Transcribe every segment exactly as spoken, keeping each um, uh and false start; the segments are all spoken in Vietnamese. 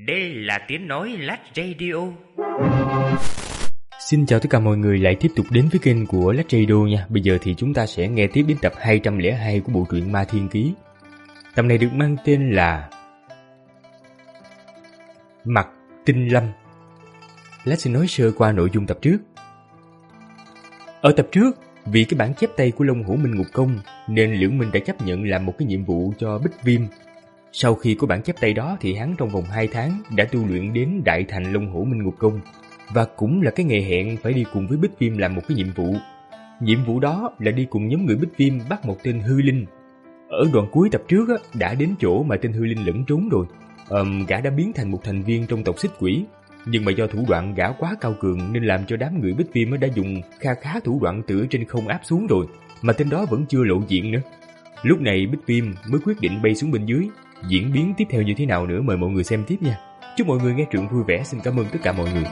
Đây là tiếng nói Lát Radio. Xin chào tất cả mọi người lại tiếp tục đến với kênh của Lát Radio nha. Bây giờ thì chúng ta sẽ nghe tiếp đến tập hai trăm lẻ hai của bộ truyện Ma Thiên Ký. Tập này được mang tên là Mặt Tinh Lâm. Lát xin nói sơ qua nội dung tập trước. Ở tập trước, vì cái bản chép tay của Long Hổ Minh Ngục Công nên Liễu Minh đã chấp nhận làm một cái nhiệm vụ cho Bích Viêm. Sau khi có bản chép tay đó thì hắn trong vòng hai tháng đã tu luyện đến Đại Thành Long Hổ Minh Ngục Công, và cũng là cái ngày hẹn phải đi cùng với Bích Viêm làm một cái nhiệm vụ. Nhiệm vụ đó là đi cùng nhóm người Bích Viêm bắt một tên hư linh. Ở đoạn cuối tập trước á, đã đến chỗ mà tên hư linh lẫn trốn rồi. Ờm, gã đã biến thành một thành viên trong tộc Xích Quỷ, nhưng mà do thủ đoạn gã quá cao cường nên làm cho đám người Bích Viêm đã dùng kha khá thủ đoạn từ trên không áp xuống rồi, mà tên đó vẫn chưa lộ diện nữa. Lúc này Bích Viêm mới quyết định bay xuống bên dưới. Diễn biến tiếp theo như thế nào nữa mời mọi người xem tiếp nha. Chúc mọi người nghe truyện vui vẻ. Xin cảm ơn tất cả mọi người.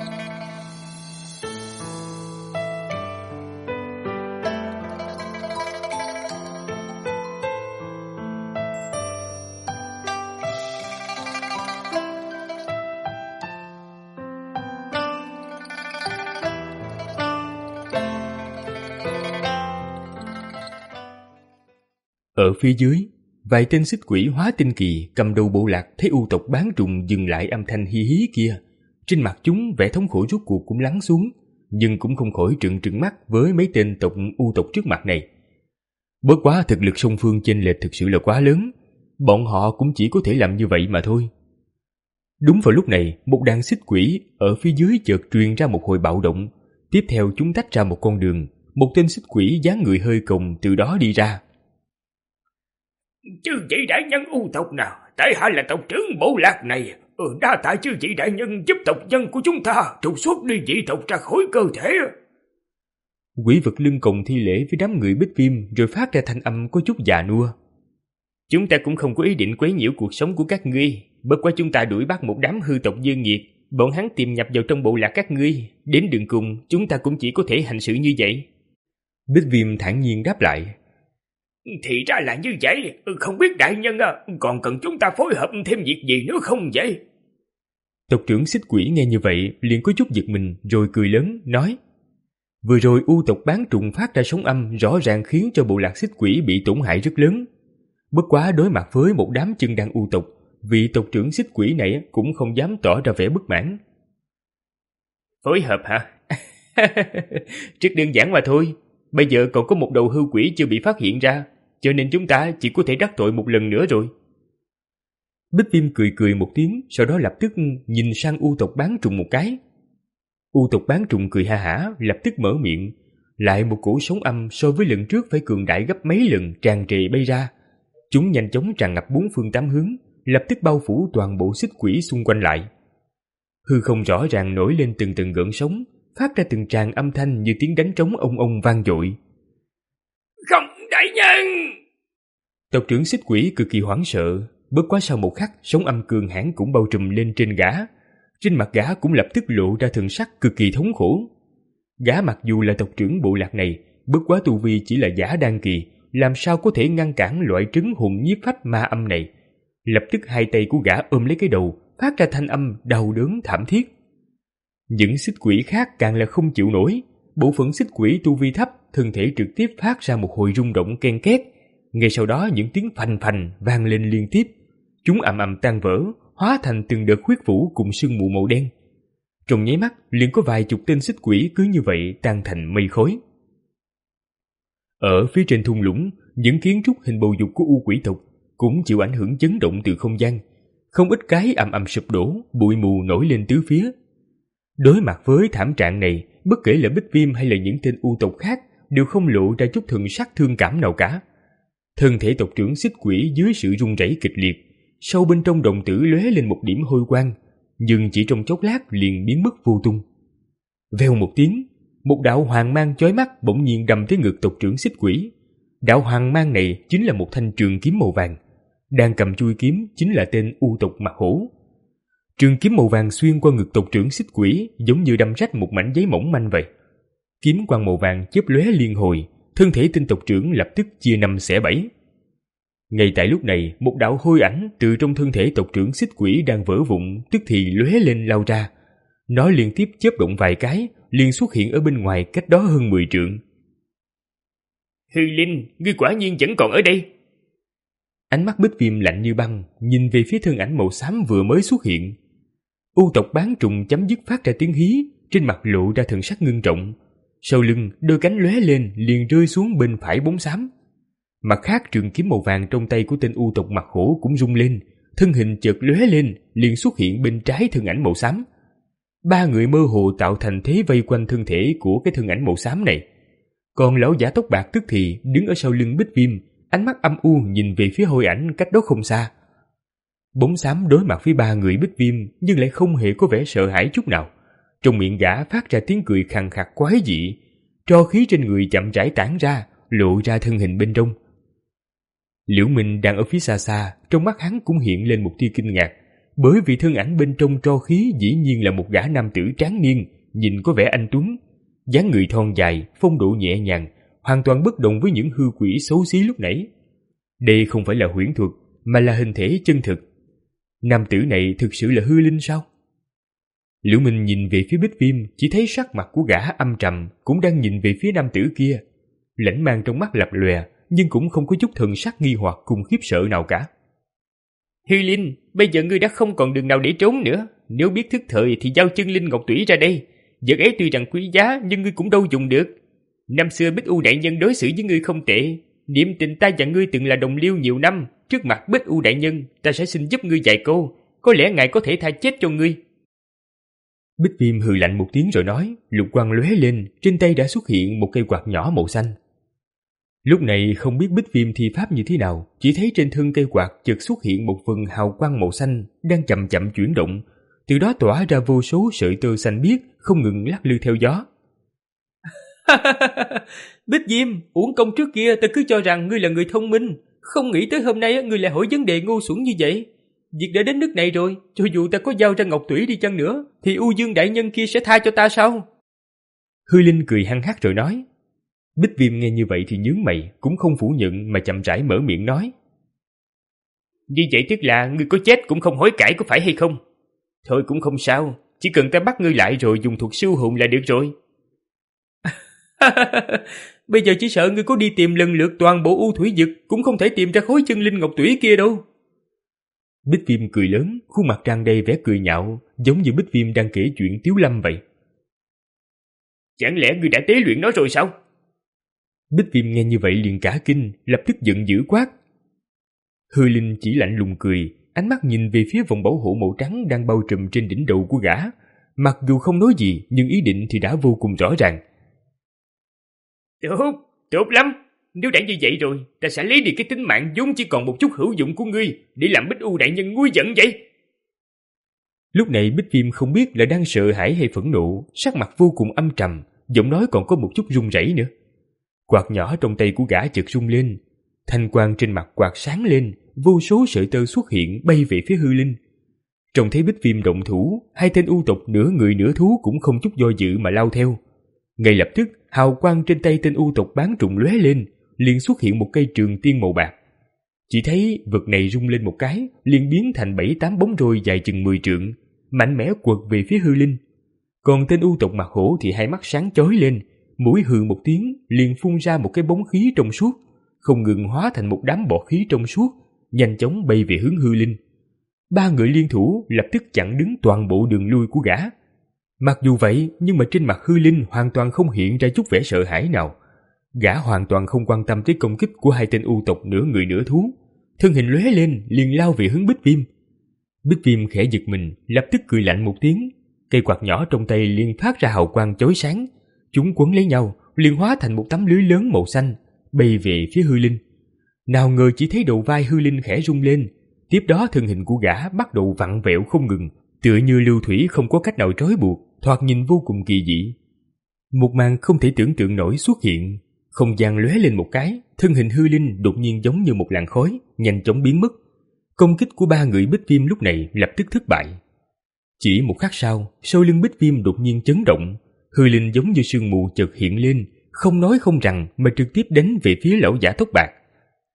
Ở phía dưới, vài tên xích quỷ hóa tinh kỳ cầm đầu bộ lạc thấy u tộc bán trùng dừng lại âm thanh hí hí kia. Trên mặt chúng vẻ thống khổ rốt cuộc cũng lắng xuống, nhưng cũng không khỏi trừng trừng mắt với mấy tên tộc u tộc trước mặt này. Bất quá thực lực song phương chênh lệch thực sự là quá lớn, bọn họ cũng chỉ có thể làm như vậy mà thôi. Đúng vào lúc này, một đàn xích quỷ ở phía dưới chợt truyền ra một hồi bạo động. Tiếp theo chúng tách ra một con đường, một tên xích quỷ dáng người hơi còng từ đó đi ra. Chư vị đại nhân u tộc nào, tại hạ là tộc trưởng bộ lạc này. Ừ, đa tạ chư vị đại nhân giúp tộc nhân của chúng ta trục xuất đi dị tộc ra khỏi cơ thể. Quỷ vật lưng còng thi lễ với đám người Bích Viêm rồi phát ra thanh âm có chút già nua. Chúng ta cũng không có ý định quấy nhiễu cuộc sống của các ngươi, bất quá chúng ta đuổi bắt một đám hư tộc dơ nghiệt, bọn hắn tiềm nhập vào trong bộ lạc các ngươi, đến đường cùng chúng ta cũng chỉ có thể hành xử như vậy. Bích Viêm thản nhiên đáp lại. Thì ra là như vậy, không biết đại nhân à, còn cần chúng ta phối hợp thêm việc gì nữa không vậy? Tộc trưởng xích quỷ nghe như vậy liền có chút giật mình rồi cười lớn nói: Vừa rồi u tộc bán trùng phát ra sóng âm rõ ràng khiến cho bộ lạc xích quỷ bị tổn hại rất lớn. Bất quá đối mặt với một đám chân đan u tộc, vị tộc trưởng xích quỷ này cũng không dám tỏ ra vẻ bất mãn. Phối hợp hả? Rất đơn giản mà thôi. Bây giờ còn có một đầu hư quỷ chưa bị phát hiện ra, cho nên chúng ta chỉ có thể đắc tội một lần nữa rồi. Bích Viêm cười cười một tiếng, sau đó lập tức nhìn sang u tộc bán trùng một cái. U tộc bán trùng cười ha hả, lập tức mở miệng. Lại một cổ sóng âm so với lần trước phải cường đại gấp mấy lần tràn trề bay ra. Chúng nhanh chóng tràn ngập bốn phương tám hướng, lập tức bao phủ toàn bộ xích quỷ xung quanh lại. Hư không rõ ràng nổi lên từng từng gợn sóng, phát ra từng tràng âm thanh như tiếng đánh trống ông ông vang dội. Không, đại nhân! Tộc trưởng xích quỷ cực kỳ hoảng sợ, bất quá sau một khắc sóng âm cường hãn cũng bao trùm lên trên gã. Trên mặt gã cũng lập tức lộ ra thần sắc cực kỳ thống khổ. Gã mặc dù là tộc trưởng bộ lạc này, bất quá tu vi chỉ là giả đan kỳ, làm sao có thể ngăn cản loại trứng hồn nhiếp phách ma âm này. Lập tức hai tay của gã ôm lấy cái đầu, phát ra thanh âm đau đớn thảm thiết. Những xích quỷ khác càng là không chịu nổi. Bộ phận xích quỷ tu vi thấp, thân thể trực tiếp phát ra một hồi rung động ken két. Ngay sau đó những tiếng phành phành vang lên liên tiếp. Chúng ầm ầm tan vỡ, hóa thành từng đợt huyết vũ cùng sương mù màu đen. Trong nháy mắt liền có vài chục tên xích quỷ cứ như vậy tan thành mây khói. Ở phía trên thung lũng, những kiến trúc hình bầu dục của u quỷ tộc cũng chịu ảnh hưởng chấn động từ không gian. Không ít cái ầm ầm sụp đổ, bụi mù nổi lên tứ phía. Đối mặt với thảm trạng này, bất kể là Bích Viêm hay là những tên u tộc khác đều không lộ ra chút thần sắc thương cảm nào cả. Thân thể tộc trưởng xích quỷ dưới sự rung rẩy kịch liệt, sâu bên trong đồng tử lóe lên một điểm hôi quang, nhưng chỉ trong chốc lát liền biến mất vô tung. Vèo một tiếng, một đạo hoàng mang chói mắt bỗng nhiên đâm tới ngực tộc trưởng xích quỷ. Đạo hoàng mang này chính là một thanh trường kiếm màu vàng, đang cầm chuôi kiếm chính là tên u tộc mặt hổ. Trường kiếm màu vàng xuyên qua ngực tộc trưởng xích quỷ giống như đâm rách một mảnh giấy mỏng manh vậy. Kiếm quang màu vàng chớp lóe liên hồi, thân thể tên tộc trưởng lập tức chia năm xẻ bảy. Ngay tại lúc này, một đạo hôi ảnh từ trong thân thể tộc trưởng xích quỷ đang vỡ vụn tức thì lóe lên lao ra. Nó liên tiếp chớp động vài cái, liền xuất hiện ở bên ngoài cách đó hơn mười trượng. Hư Linh, ngươi quả nhiên vẫn còn ở đây. Ánh mắt Bích Viêm lạnh như băng, nhìn về phía thân ảnh màu xám vừa mới xuất hiện. U tộc bán trùng chấm dứt phát ra tiếng hí, trên mặt lộ ra thần sắc ngưng trọng. Sau lưng, đôi cánh lóe lên liền rơi xuống bên phải bóng xám. Mặt khác, trường kiếm màu vàng trong tay của tên u tộc mặt hổ cũng rung lên, thân hình chợt lóe lên liền xuất hiện bên trái thân ảnh màu xám. Ba người mơ hồ tạo thành thế vây quanh thân thể của cái thân ảnh màu xám này. Còn lão giả tóc bạc tức thì đứng ở sau lưng Bích Viêm, ánh mắt âm u nhìn về phía hôi ảnh cách đó không xa. Bóng xám đối mặt với ba người Bích Viêm nhưng lại không hề có vẻ sợ hãi chút nào. Trong miệng gã phát ra tiếng cười khàn khạc quái dị, tro khí trên người chậm rãi tản ra, lộ ra thân hình bên trong. Liễu Minh đang ở phía xa xa, trong mắt hắn cũng hiện lên một tia kinh ngạc, bởi vì thân ảnh bên trong tro khí dĩ nhiên là một gã nam tử tráng niên, nhìn có vẻ anh tuấn, dáng người thon dài, phong độ nhẹ nhàng, hoàn toàn bất đồng với những hư quỷ xấu xí lúc nãy. Đây không phải là huyễn thuật, mà là hình thể chân thực. Nam tử này thực sự là hư linh sao? Liễu Minh nhìn về phía Bích Viêm, chỉ thấy sắc mặt của gã âm trầm, cũng đang nhìn về phía nam tử kia. Lãnh mang trong mắt lập lòe, nhưng cũng không có chút thần sắc nghi hoặc cùng khiếp sợ nào cả. Hư Linh, bây giờ ngươi đã không còn đường nào để trốn nữa. Nếu biết thức thời thì giao chân linh ngọc tủy ra đây. Vật ấy tuy rằng quý giá nhưng ngươi cũng đâu dùng được. Năm xưa Bích U đại nhân đối xử với ngươi không tệ. Niệm tình ta và ngươi từng là đồng liêu nhiều năm. Trước mặt Bích U đại nhân, ta sẽ xin giúp ngươi vài câu. Có lẽ ngài có thể tha chết cho ngươi. Bích Viêm hừ lạnh một tiếng rồi nói, lục quang lóe lên, trên tay đã xuất hiện một cây quạt nhỏ màu xanh. Lúc này không biết Bích Viêm thi pháp như thế nào, chỉ thấy trên thân cây quạt chợt xuất hiện một phần hào quang màu xanh đang chậm chậm chuyển động, từ đó tỏa ra vô số sợi tơ xanh biếc không ngừng lắc lư theo gió. Bích Viêm, uổng công trước kia ta cứ cho rằng ngươi là người thông minh, không nghĩ tới hôm nay ngươi lại hỏi vấn đề ngu xuẩn như vậy. Việc đã đến nước này rồi, cho dù ta có giao ra ngọc tủy đi chăng nữa, thì U Dương đại nhân kia sẽ tha cho ta sao? Hư Linh cười hăng hắc rồi nói. Bích Viêm nghe như vậy thì nhướng mày, cũng không phủ nhận mà chậm rãi mở miệng nói. Như vậy tức là ngươi có chết cũng không hối cải có phải hay không? Thôi cũng không sao, chỉ cần ta bắt ngươi lại rồi dùng thuật siêu hồn là được rồi. Bây giờ chỉ sợ ngươi có đi tìm lần lượt toàn bộ u thủy vực cũng không thể tìm ra khối chân linh ngọc tủy kia đâu. Bích Viêm cười lớn, khuôn mặt tràn đầy vẻ cười nhạo, giống như Bích Viêm đang kể chuyện tiếu lâm vậy. Chẳng lẽ ngươi đã tế luyện nó rồi sao? Bích Viêm nghe như vậy liền cả kinh, lập tức giận dữ quát. Hư Linh chỉ lạnh lùng cười, ánh mắt nhìn về phía vòng bảo hộ màu trắng đang bao trùm trên đỉnh đầu của gã. Mặc dù không nói gì, nhưng ý định thì đã vô cùng rõ ràng. Tốt, tốt lắm. Nếu đã như vậy rồi, ta sẽ lấy đi cái tính mạng vốn chỉ còn một chút hữu dụng của ngươi để làm Bích U đại nhân nguôi giận vậy. Lúc này Bích Viêm không biết là đang sợ hãi hay phẫn nộ, sắc mặt vô cùng âm trầm, giọng nói còn có một chút run rẩy nữa. Quạt nhỏ trong tay của gã chợt rung lên, thanh quang trên mặt quạt sáng lên, vô số sợi tơ xuất hiện bay về phía Hư Linh. Trông thấy Bích Viêm động thủ, hai tên u tộc nửa người nửa thú cũng không chút do dự mà lao theo. Ngay lập tức, hào quang trên tay tên u tộc bán trùng lóe lên, liền xuất hiện một cây trường tiên màu bạc. Chỉ thấy vật này rung lên một cái, liền biến thành bảy tám bóng roi dài chừng mười trượng, mạnh mẽ quật về phía Hư Linh. Còn tên u tộc mặt hổ thì hai mắt sáng chói lên, mũi hừ một tiếng, liền phun ra một cái bóng khí trong suốt, không ngừng hóa thành một đám bọt khí trong suốt, nhanh chóng bay về hướng Hư Linh. Ba người liên thủ lập tức chặn đứng toàn bộ đường lui của gã. Mặc dù vậy, nhưng mà trên mặt Hư Linh hoàn toàn không hiện ra chút vẻ sợ hãi nào. Gã hoàn toàn không quan tâm tới công kích của hai tên u tộc nửa người nửa thú, thân hình lóe lên liền lao về hướng Bích Viêm. Bích Viêm khẽ giật mình, lập tức cười lạnh một tiếng, cây quạt nhỏ trong tay liền phát ra hào quang chói sáng, chúng quấn lấy nhau, liền hóa thành một tấm lưới lớn màu xanh, bay về phía Hư Linh. Nào ngờ chỉ thấy đầu vai Hư Linh khẽ rung lên, tiếp đó thân hình của gã bắt đầu vặn vẹo không ngừng, tựa như lưu thủy không có cách nào trói buộc, thoạt nhìn vô cùng kỳ dị. Một màn không thể tưởng tượng nổi xuất hiện, không gian lóe lên một cái, thân hình Hư Linh đột nhiên giống như một làn khói, nhanh chóng biến mất. Công kích của ba người Bích Viêm lúc này lập tức thất bại. Chỉ một khắc sau, sau lưng Bích Viêm đột nhiên chấn động, Hư Linh giống như sương mù chợt hiện lên, không nói không rằng mà trực tiếp đánh về phía lão giả tóc bạc.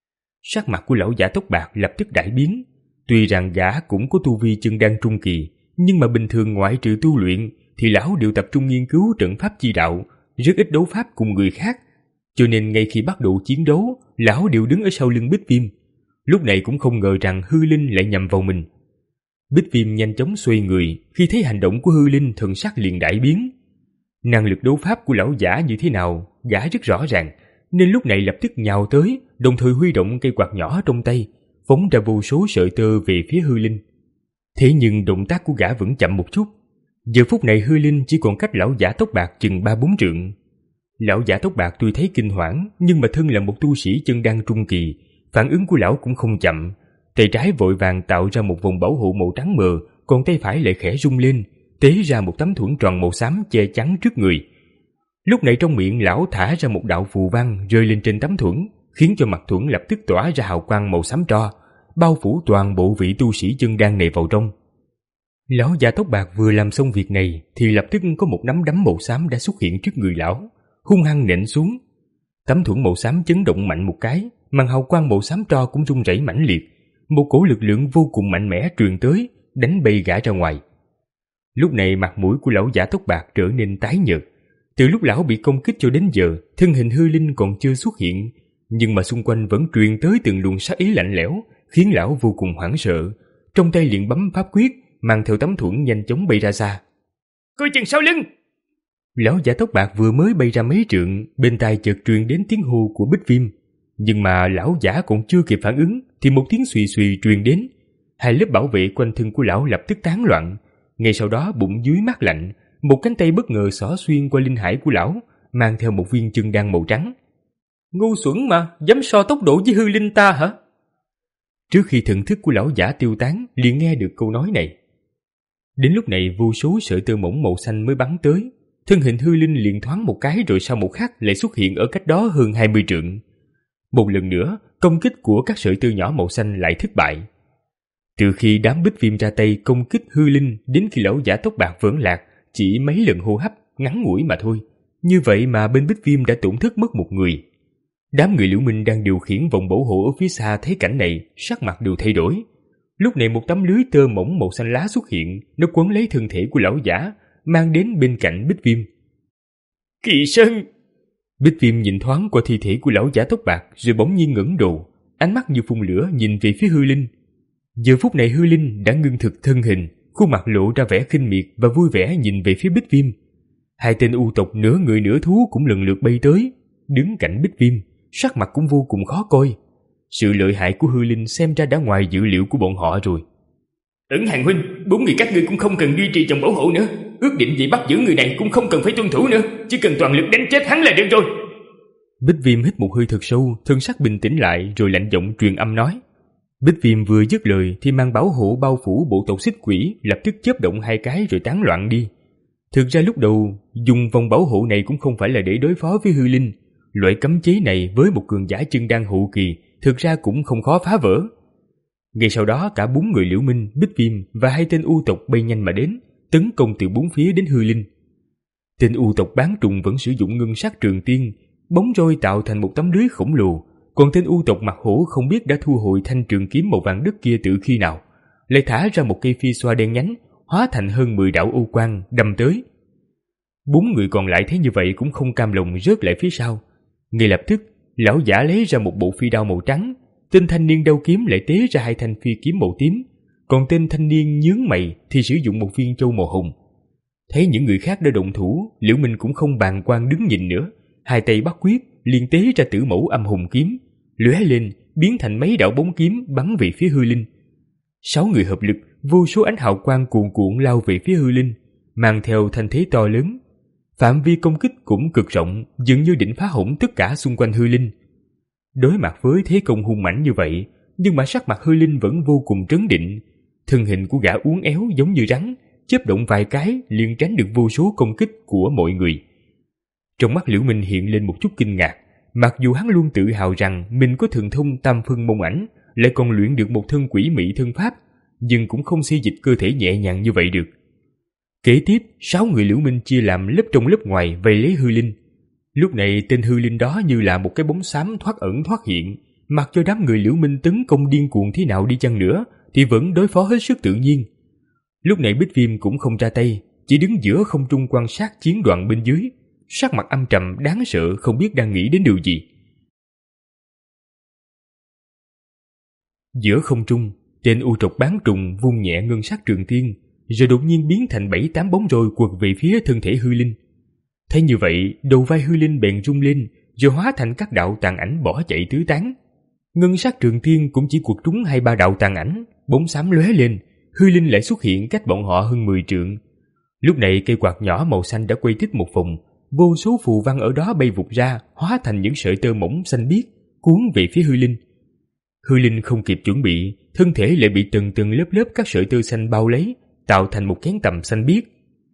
Sắc mặt của lão giả tóc bạc lập tức đại biến. Tuy rằng gã cũng có tu vi chân đan trung kỳ, nhưng mà bình thường ngoại trừ tu luyện thì lão đều tập trung nghiên cứu trận pháp chi đạo, rất ít đấu pháp cùng người khác. Cho nên ngay khi bắt đầu chiến đấu, lão đều đứng ở sau lưng Bích Viêm. Lúc này cũng không ngờ rằng hư linh lại nhằm vào mình. Bích Viêm nhanh chóng xoay người, khi thấy hành động của hư linh thần sắc liền đại biến. Năng lực đấu pháp của lão giả như thế nào, gã rất rõ ràng, nên lúc này lập tức nhào tới, đồng thời huy động cây quạt nhỏ trong tay, phóng ra vô số sợi tơ về phía hư linh. Thế nhưng động tác của gã vẫn chậm một chút. Giờ phút này hư linh chỉ còn cách lão giả tóc bạc chừng ba bốn trượng. Lão giả tóc bạc tuy thấy kinh hoảng, nhưng mà thân là một tu sĩ chân đan trung kỳ, phản ứng của lão cũng không chậm. Tay trái vội vàng tạo ra một vòng bảo hộ màu trắng mờ, còn tay phải lại khẽ rung lên, tế ra một tấm thuẫn tròn màu xám che chắn trước người. Lúc này trong miệng lão thả ra một đạo phù văn rơi lên trên tấm thuẫn, khiến cho mặt thuẫn lập tức tỏa ra hào quang màu xám tro, bao phủ toàn bộ vị tu sĩ chân đan này vào trong. Lão già tóc bạc vừa làm xong việc này thì lập tức có một nắm đấm màu xám đã xuất hiện trước người lão, hung hăng nện xuống. Tấm thuẫn màu xám chấn động mạnh một cái, màn hào quang màu xám tro cũng rung rẩy mãnh liệt, một cổ lực lượng vô cùng mạnh mẽ truyền tới, đánh bay gã ra ngoài. Lúc này mặt mũi của lão giả tóc bạc trở nên tái nhợt. Từ lúc lão bị công kích cho đến giờ, thân hình hư linh còn chưa xuất hiện, nhưng mà xung quanh vẫn truyền tới từng luồng sát ý lạnh lẽo, khiến lão vô cùng hoảng sợ. Trong tay liền bấm pháp quyết, mang theo tấm thuẫn nhanh chóng bay ra xa. Coi chừng sau lưng! Lão giả tóc bạc vừa mới bay ra mấy trượng, bên tai chợt truyền đến tiếng hô của Bích Viêm. Nhưng mà lão giả còn chưa kịp phản ứng thì một tiếng xùy xùy truyền đến. Hai lớp bảo vệ quanh thân của lão lập tức tán loạn. Ngay sau đó bụng dưới mát lạnh, một cánh tay bất ngờ xỏ xuyên qua linh hải của lão, mang theo một viên chân đan màu trắng. Ngu xuẩn mà, dám so tốc độ với hư linh ta hả? Trước khi thần thức của lão giả tiêu tán, liền nghe được câu nói này. Đến lúc này vô số sợi tơ mỏng màu xanh mới bắn tới. Thân hình hư linh liền thoáng một cái rồi sau một khắc lại xuất hiện ở cách đó hơn hai mươi trượng. Một lần nữa, công kích của các sợi tơ nhỏ màu xanh lại thất bại. Từ khi đám Bích Viêm ra tay công kích hư linh đến khi lão giả tóc bạc vẫn lạc, chỉ mấy lần hô hấp ngắn ngủi mà thôi. Như vậy mà bên Bích Viêm đã tổn thất mất một người. Đám người Liễu Minh đang điều khiển vòng bảo hộ ở phía xa thấy cảnh này, sắc mặt đều thay đổi. Lúc này một tấm lưới tơ mỏng màu xanh lá xuất hiện, nó quấn lấy thân thể của lão giả, mang đến bên cạnh Bích Viêm. Kỳ Sơn! Bích Viêm nhìn thoáng qua thi thể của lão giả tóc bạc rồi bỗng nhiên ngẩng đầu, ánh mắt như phun lửa nhìn về phía hư linh. Giờ phút này hư linh đã ngưng thực thân hình, khuôn mặt lộ ra vẻ khinh miệt và vui vẻ nhìn về phía Bích Viêm. Hai tên u tộc nửa người nửa thú cũng lần lượt bay tới, đứng cạnh Bích Viêm, sắc mặt cũng vô cùng khó coi. Sự lợi hại của hư linh xem ra đã ngoài dự liệu của bọn họ rồi. Ẩn Hàng huynh, bốn người các ngươi cũng không cần duy trì vòng bảo hộ nữa. Ước định gì bắt giữ người này cũng không cần phải tuân thủ nữa, chỉ cần toàn lực đánh chết hắn là được rồi. Bích Viêm hít một hơi thật sâu, thân sắc bình tĩnh lại rồi lạnh giọng truyền âm nói. Bích Viêm vừa dứt lời thì mang bảo hộ bao phủ bộ tộc xích quỷ lập tức chớp động hai cái rồi tán loạn đi. Thực ra lúc đầu dùng vòng bảo hộ này cũng không phải là để đối phó với hư linh. Loại cấm chế này với một cường giả chân đan hậu kỳ thực ra cũng không khó phá vỡ. Ngay sau đó cả bốn người Liễu Minh, Bích Viêm và hai tên u tộc bay nhanh mà đến, tấn công từ bốn phía đến hư linh. Tên u tộc bán trùng vẫn sử dụng ngân sắc trường tiên, bóng roi tạo thành một tấm lưới khổng lồ, còn tên u tộc mặt hổ không biết đã thu hồi thanh trường kiếm màu vàng đất kia từ khi nào, lại thả ra một cây phi xoa đen nhánh, hóa thành hơn mười đạo ô quang đâm tới. Bốn người còn lại thấy như vậy cũng không cam lòng rớt lại phía sau. Ngay lập tức, lão giả lấy ra một bộ phi đao màu trắng, tên thanh niên đao kiếm lại tế ra hai thanh phi kiếm màu tím, còn tên thanh niên nhướng mày thì sử dụng một viên châu màu hồng. Thấy những người khác đã động thủ, Liễu Minh cũng không bàng quan đứng nhìn nữa, hai tay bắt quyết, liền tế ra tử mẫu âm hùng kiếm, lóe lên biến thành mấy đạo bóng kiếm bắn về phía hư linh. Sáu người hợp lực, vô số ánh hào quang cuồn cuộn lao về phía hư linh, mang theo thanh thế to lớn. Phạm vi công kích cũng cực rộng, dường như định phá hỏng tất cả xung quanh hư linh. Đối mặt với thế công hung mãnh như vậy, nhưng mà sắc mặt hư linh vẫn vô cùng trấn định. Thân hình của gã uốn éo giống như rắn, chớp động vài cái liền tránh được vô số công kích của mọi người. Trong mắt Liễu Minh hiện lên một chút kinh ngạc, mặc dù hắn luôn tự hào rằng mình có thần thông tam phân môn ảnh, lại còn luyện được một thân quỷ mị thân pháp, nhưng cũng không xê dịch cơ thể nhẹ nhàng như vậy được. Kế tiếp, sáu người Liễu Minh chia làm lớp trong lớp ngoài vây lấy hư linh. Lúc này tên hư linh đó như là một cái bóng xám thoát ẩn thoát hiện, mặc cho đám người Liễu Minh tấn công điên cuồng thế nào đi chăng nữa thì vẫn đối phó hết sức tự nhiên. Lúc này Bích Viêm cũng không ra tay, chỉ đứng giữa không trung quan sát chiến đoạn bên dưới, sắc mặt âm trầm đáng sợ, không biết đang nghĩ đến điều gì. Giữa không trung, tên u trọc bán trùng vung nhẹ ngân sắc trường tiên, rồi đột nhiên biến thành bảy tám bóng roi quật về phía thân thể hư linh. Thấy như vậy, đầu vai hư linh bèn rung lên, rồi hóa thành các đạo tàn ảnh bỏ chạy tứ tán. Ngân sắc trường tiên cũng chỉ quật trúng hai ba đạo tàn ảnh, bóng xám lóe lên, hư linh lại xuất hiện cách bọn họ hơn mười trượng. Lúc này cây quạt nhỏ màu xanh đã quay tích một vòng, vô số phù văn ở đó bay vụt ra, hóa thành những sợi tơ mỏng xanh biếc, cuốn về phía hư linh. Hư linh không kịp chuẩn bị, thân thể lại bị từng từng lớp lớp các sợi tơ xanh bao lấy, tạo thành một kén tầm xanh biếc.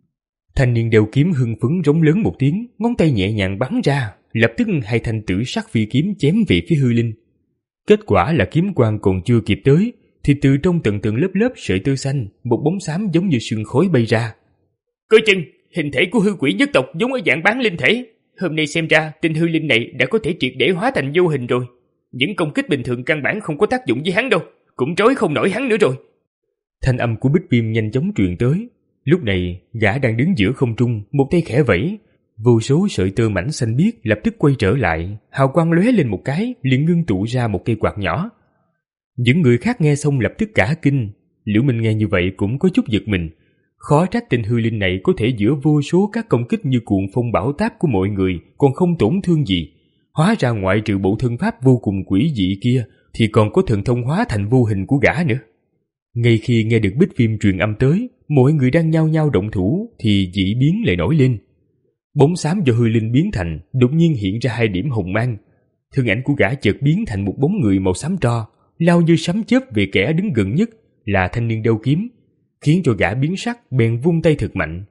Thanh niên đeo kiếm hưng phấn rống lớn một tiếng, ngón tay nhẹ nhàng bắn ra, lập tức hai thanh tử sắc phi kiếm chém về phía hư linh. Kết quả là kiếm quang còn chưa kịp tới, thì từ trong từng từng lớp lớp sợi tơ xanh, một bóng xám giống như sương khói bay ra. Coi chừng, hình thể của hư quỷ nhất tộc giống ở dạng bán linh thể. Hôm nay xem ra tên hư linh này đã có thể triệt để hóa thành vô hình rồi. Những công kích bình thường căn bản không có tác dụng với hắn đâu, cũng trói không nổi hắn nữa rồi. Thanh âm của Bích Viêm nhanh chóng truyền tới. Lúc này, gã đang đứng giữa không trung, một tay khẽ vẫy, vô số sợi tơ mảnh xanh biếc lập tức quay trở lại, hào quang lóe lên một cái, liền ngưng tụ ra một cây quạt nhỏ. Những người khác nghe xong lập tức cả kinh. Liễu Minh nghe như vậy cũng có chút giật mình. Khó trách tên hư linh này có thể giữa vô số các công kích như cuồng phong bão táp của mọi người còn không tổn thương gì. Hóa ra ngoại trừ bộ thân pháp vô cùng quỷ dị kia thì còn có thần thông hóa thành vô hình của gã nữa. Ngay khi nghe được Bích Viêm truyền âm tới, mọi người đang nhao nhao động thủ thì dị biến lại nổi lên. Bóng xám do hư linh biến thành đột nhiên hiện ra hai điểm hồng mang. Thân ảnh của gã chợt biến thành một bóng người màu xám tro, lao như sấm chớp về kẻ đứng gần nhất là thanh niên đeo kiếm, khiến cho gã biến sắc bèn vung tay thật mạnh.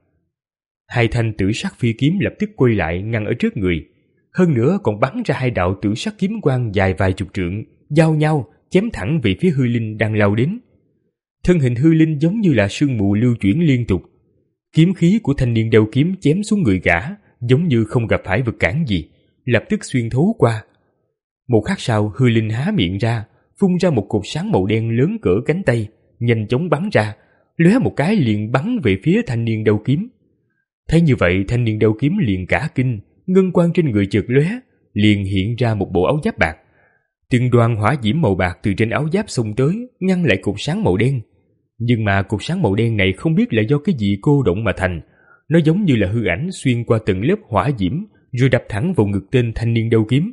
Hai thanh tử sắc phi kiếm lập tức quay lại ngăn ở trước người, hơn nữa còn bắn ra hai đạo tử sắc kiếm quang dài vài chục trượng, giao nhau chém thẳng về phía hư linh đang lao đến. Thân hình hư linh giống như là sương mù lưu chuyển liên tục, kiếm khí của thanh niên đeo kiếm chém xuống người gã giống như không gặp phải vật cản gì, lập tức xuyên thấu qua. Một khắc sau, hư linh há miệng ra, phun ra một cột sáng màu đen lớn cỡ cánh tay, nhanh chóng bắn ra, lóe một cái liền bắn về phía thanh niên đeo kiếm. Thấy như vậy, thanh niên đeo kiếm liền cả kinh, ngân quang trên người chợt lóe, liền hiện ra một bộ áo giáp bạc. Từng đoàn hỏa diễm màu bạc từ trên áo giáp xông tới, ngăn lại cột sáng màu đen. Nhưng mà cột sáng màu đen này không biết là do cái gì cô động mà thành, nó giống như là hư ảnh xuyên qua từng lớp hỏa diễm, rồi đập thẳng vào ngực tên thanh niên đeo kiếm.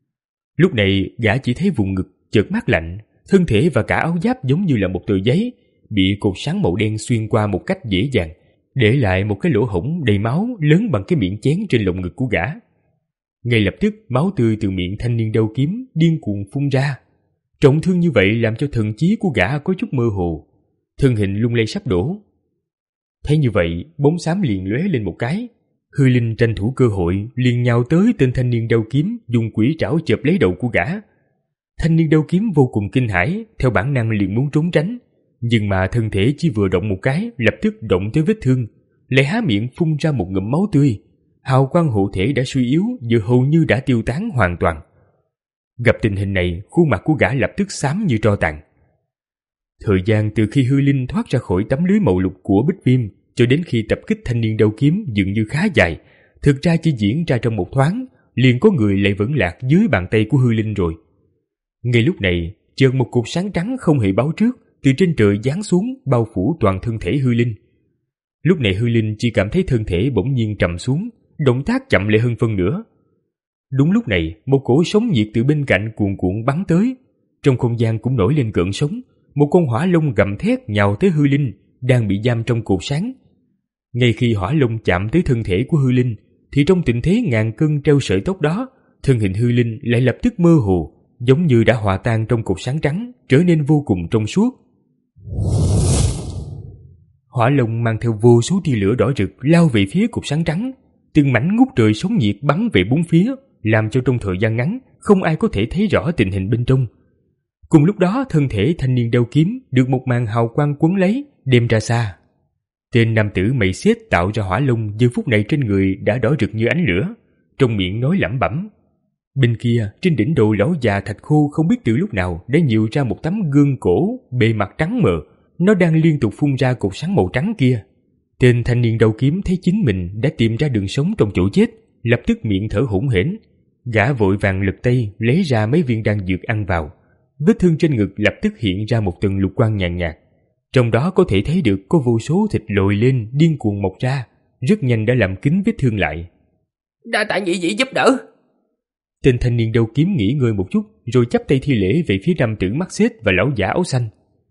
Lúc này, gã chỉ thấy vùng ngực chợt mát lạnh, thân thể và cả áo giáp giống như là một tờ giấy, bị cột sáng màu đen xuyên qua một cách dễ dàng, để lại một cái lỗ hổng đầy máu lớn bằng cái miệng chén trên lồng ngực của gã. Ngay lập tức, máu tươi từ miệng thanh niên đeo kiếm điên cuồng phun ra. Trọng thương như vậy làm cho thần trí của gã có chút mơ hồ, thân hình lung lay sắp đổ. Thấy như vậy, bóng xám liền lóe lên một cái. Hư linh tranh thủ cơ hội liền nhào tới tên thanh niên đeo kiếm, dùng quỷ trảo chộp lấy đầu của gã. Thanh niên đeo kiếm vô cùng kinh hãi, theo bản năng liền muốn trốn tránh, nhưng mà thân thể chỉ vừa động một cái lập tức động tới vết thương, lại há miệng phun ra một ngụm máu tươi. Hào quang hộ thể đã suy yếu, giờ hầu như đã tiêu tán hoàn toàn. Gặp tình hình này, khuôn mặt của gã lập tức xám như tro tàn. Thời gian từ khi hư linh thoát ra khỏi tấm lưới màu lục của Bích Viêm cho đến khi tập kích thanh niên đeo kiếm dường như khá dài, thực ra chỉ diễn ra trong một thoáng, liền có người lại vẫn lạc dưới bàn tay của hư linh rồi. Ngay lúc này, chợt một cột sáng trắng không hề báo trước từ trên trời giáng xuống, bao phủ toàn thân thể hư linh. Lúc này hư linh chỉ cảm thấy thân thể bỗng nhiên trầm xuống, động tác chậm lại hơn phân nửa. Đúng lúc này, một cỗ sóng nhiệt từ bên cạnh cuồn cuộn bắn tới, trong không gian cũng nổi lên cơn sóng. Một con hỏa long gầm thét nhào tới hư linh đang bị giam trong cột sáng. Ngay khi hỏa long chạm tới thân thể của hư linh, thì trong tình thế ngàn cân treo sợi tóc đó, thân hình hư linh lại lập tức mơ hồ, giống như đã hòa tan trong cột sáng trắng, trở nên vô cùng trong suốt. Hỏa long mang theo vô số tia lửa đỏ rực lao về phía cột sáng trắng, từng mảnh ngút trời sóng nhiệt bắn về bốn phía, làm cho trong thời gian ngắn không ai có thể thấy rõ tình hình bên trong. Cùng lúc đó, thân thể thanh niên đeo kiếm được một màn hào quang quấn lấy, đem ra xa. Tên nam tử mày xết tạo ra hỏa long giờ phút này trên người đã đỏ rực như ánh lửa, trong miệng nói lẩm bẩm: Bên kia, trên đỉnh đầu lão già thạch khô không biết từ lúc nào đã nhiều ra một tấm gương cổ, bề mặt trắng mờ, nó đang liên tục phun ra cột sáng màu trắng kia. Tên thanh niên đầu kiếm thấy chính mình đã tìm ra đường sống trong chỗ chết, lập tức miệng thở hổn hển. Gã vội vàng lật tay lấy ra mấy viên đan dược ăn vào. Vết thương trên ngực lập tức hiện ra một tầng lục quang nhàn nhạt, trong đó có thể thấy được có vô số thịt lồi lên điên cuồng mọc ra, rất nhanh đã làm kín vết thương lại. Đa tạ nhị dĩ giúp đỡ. Tên thanh niên đầu kiếm nghỉ ngơi một chút, rồi chắp tay thi lễ về phía nam tử mắt xếp và lão giả áo xanh.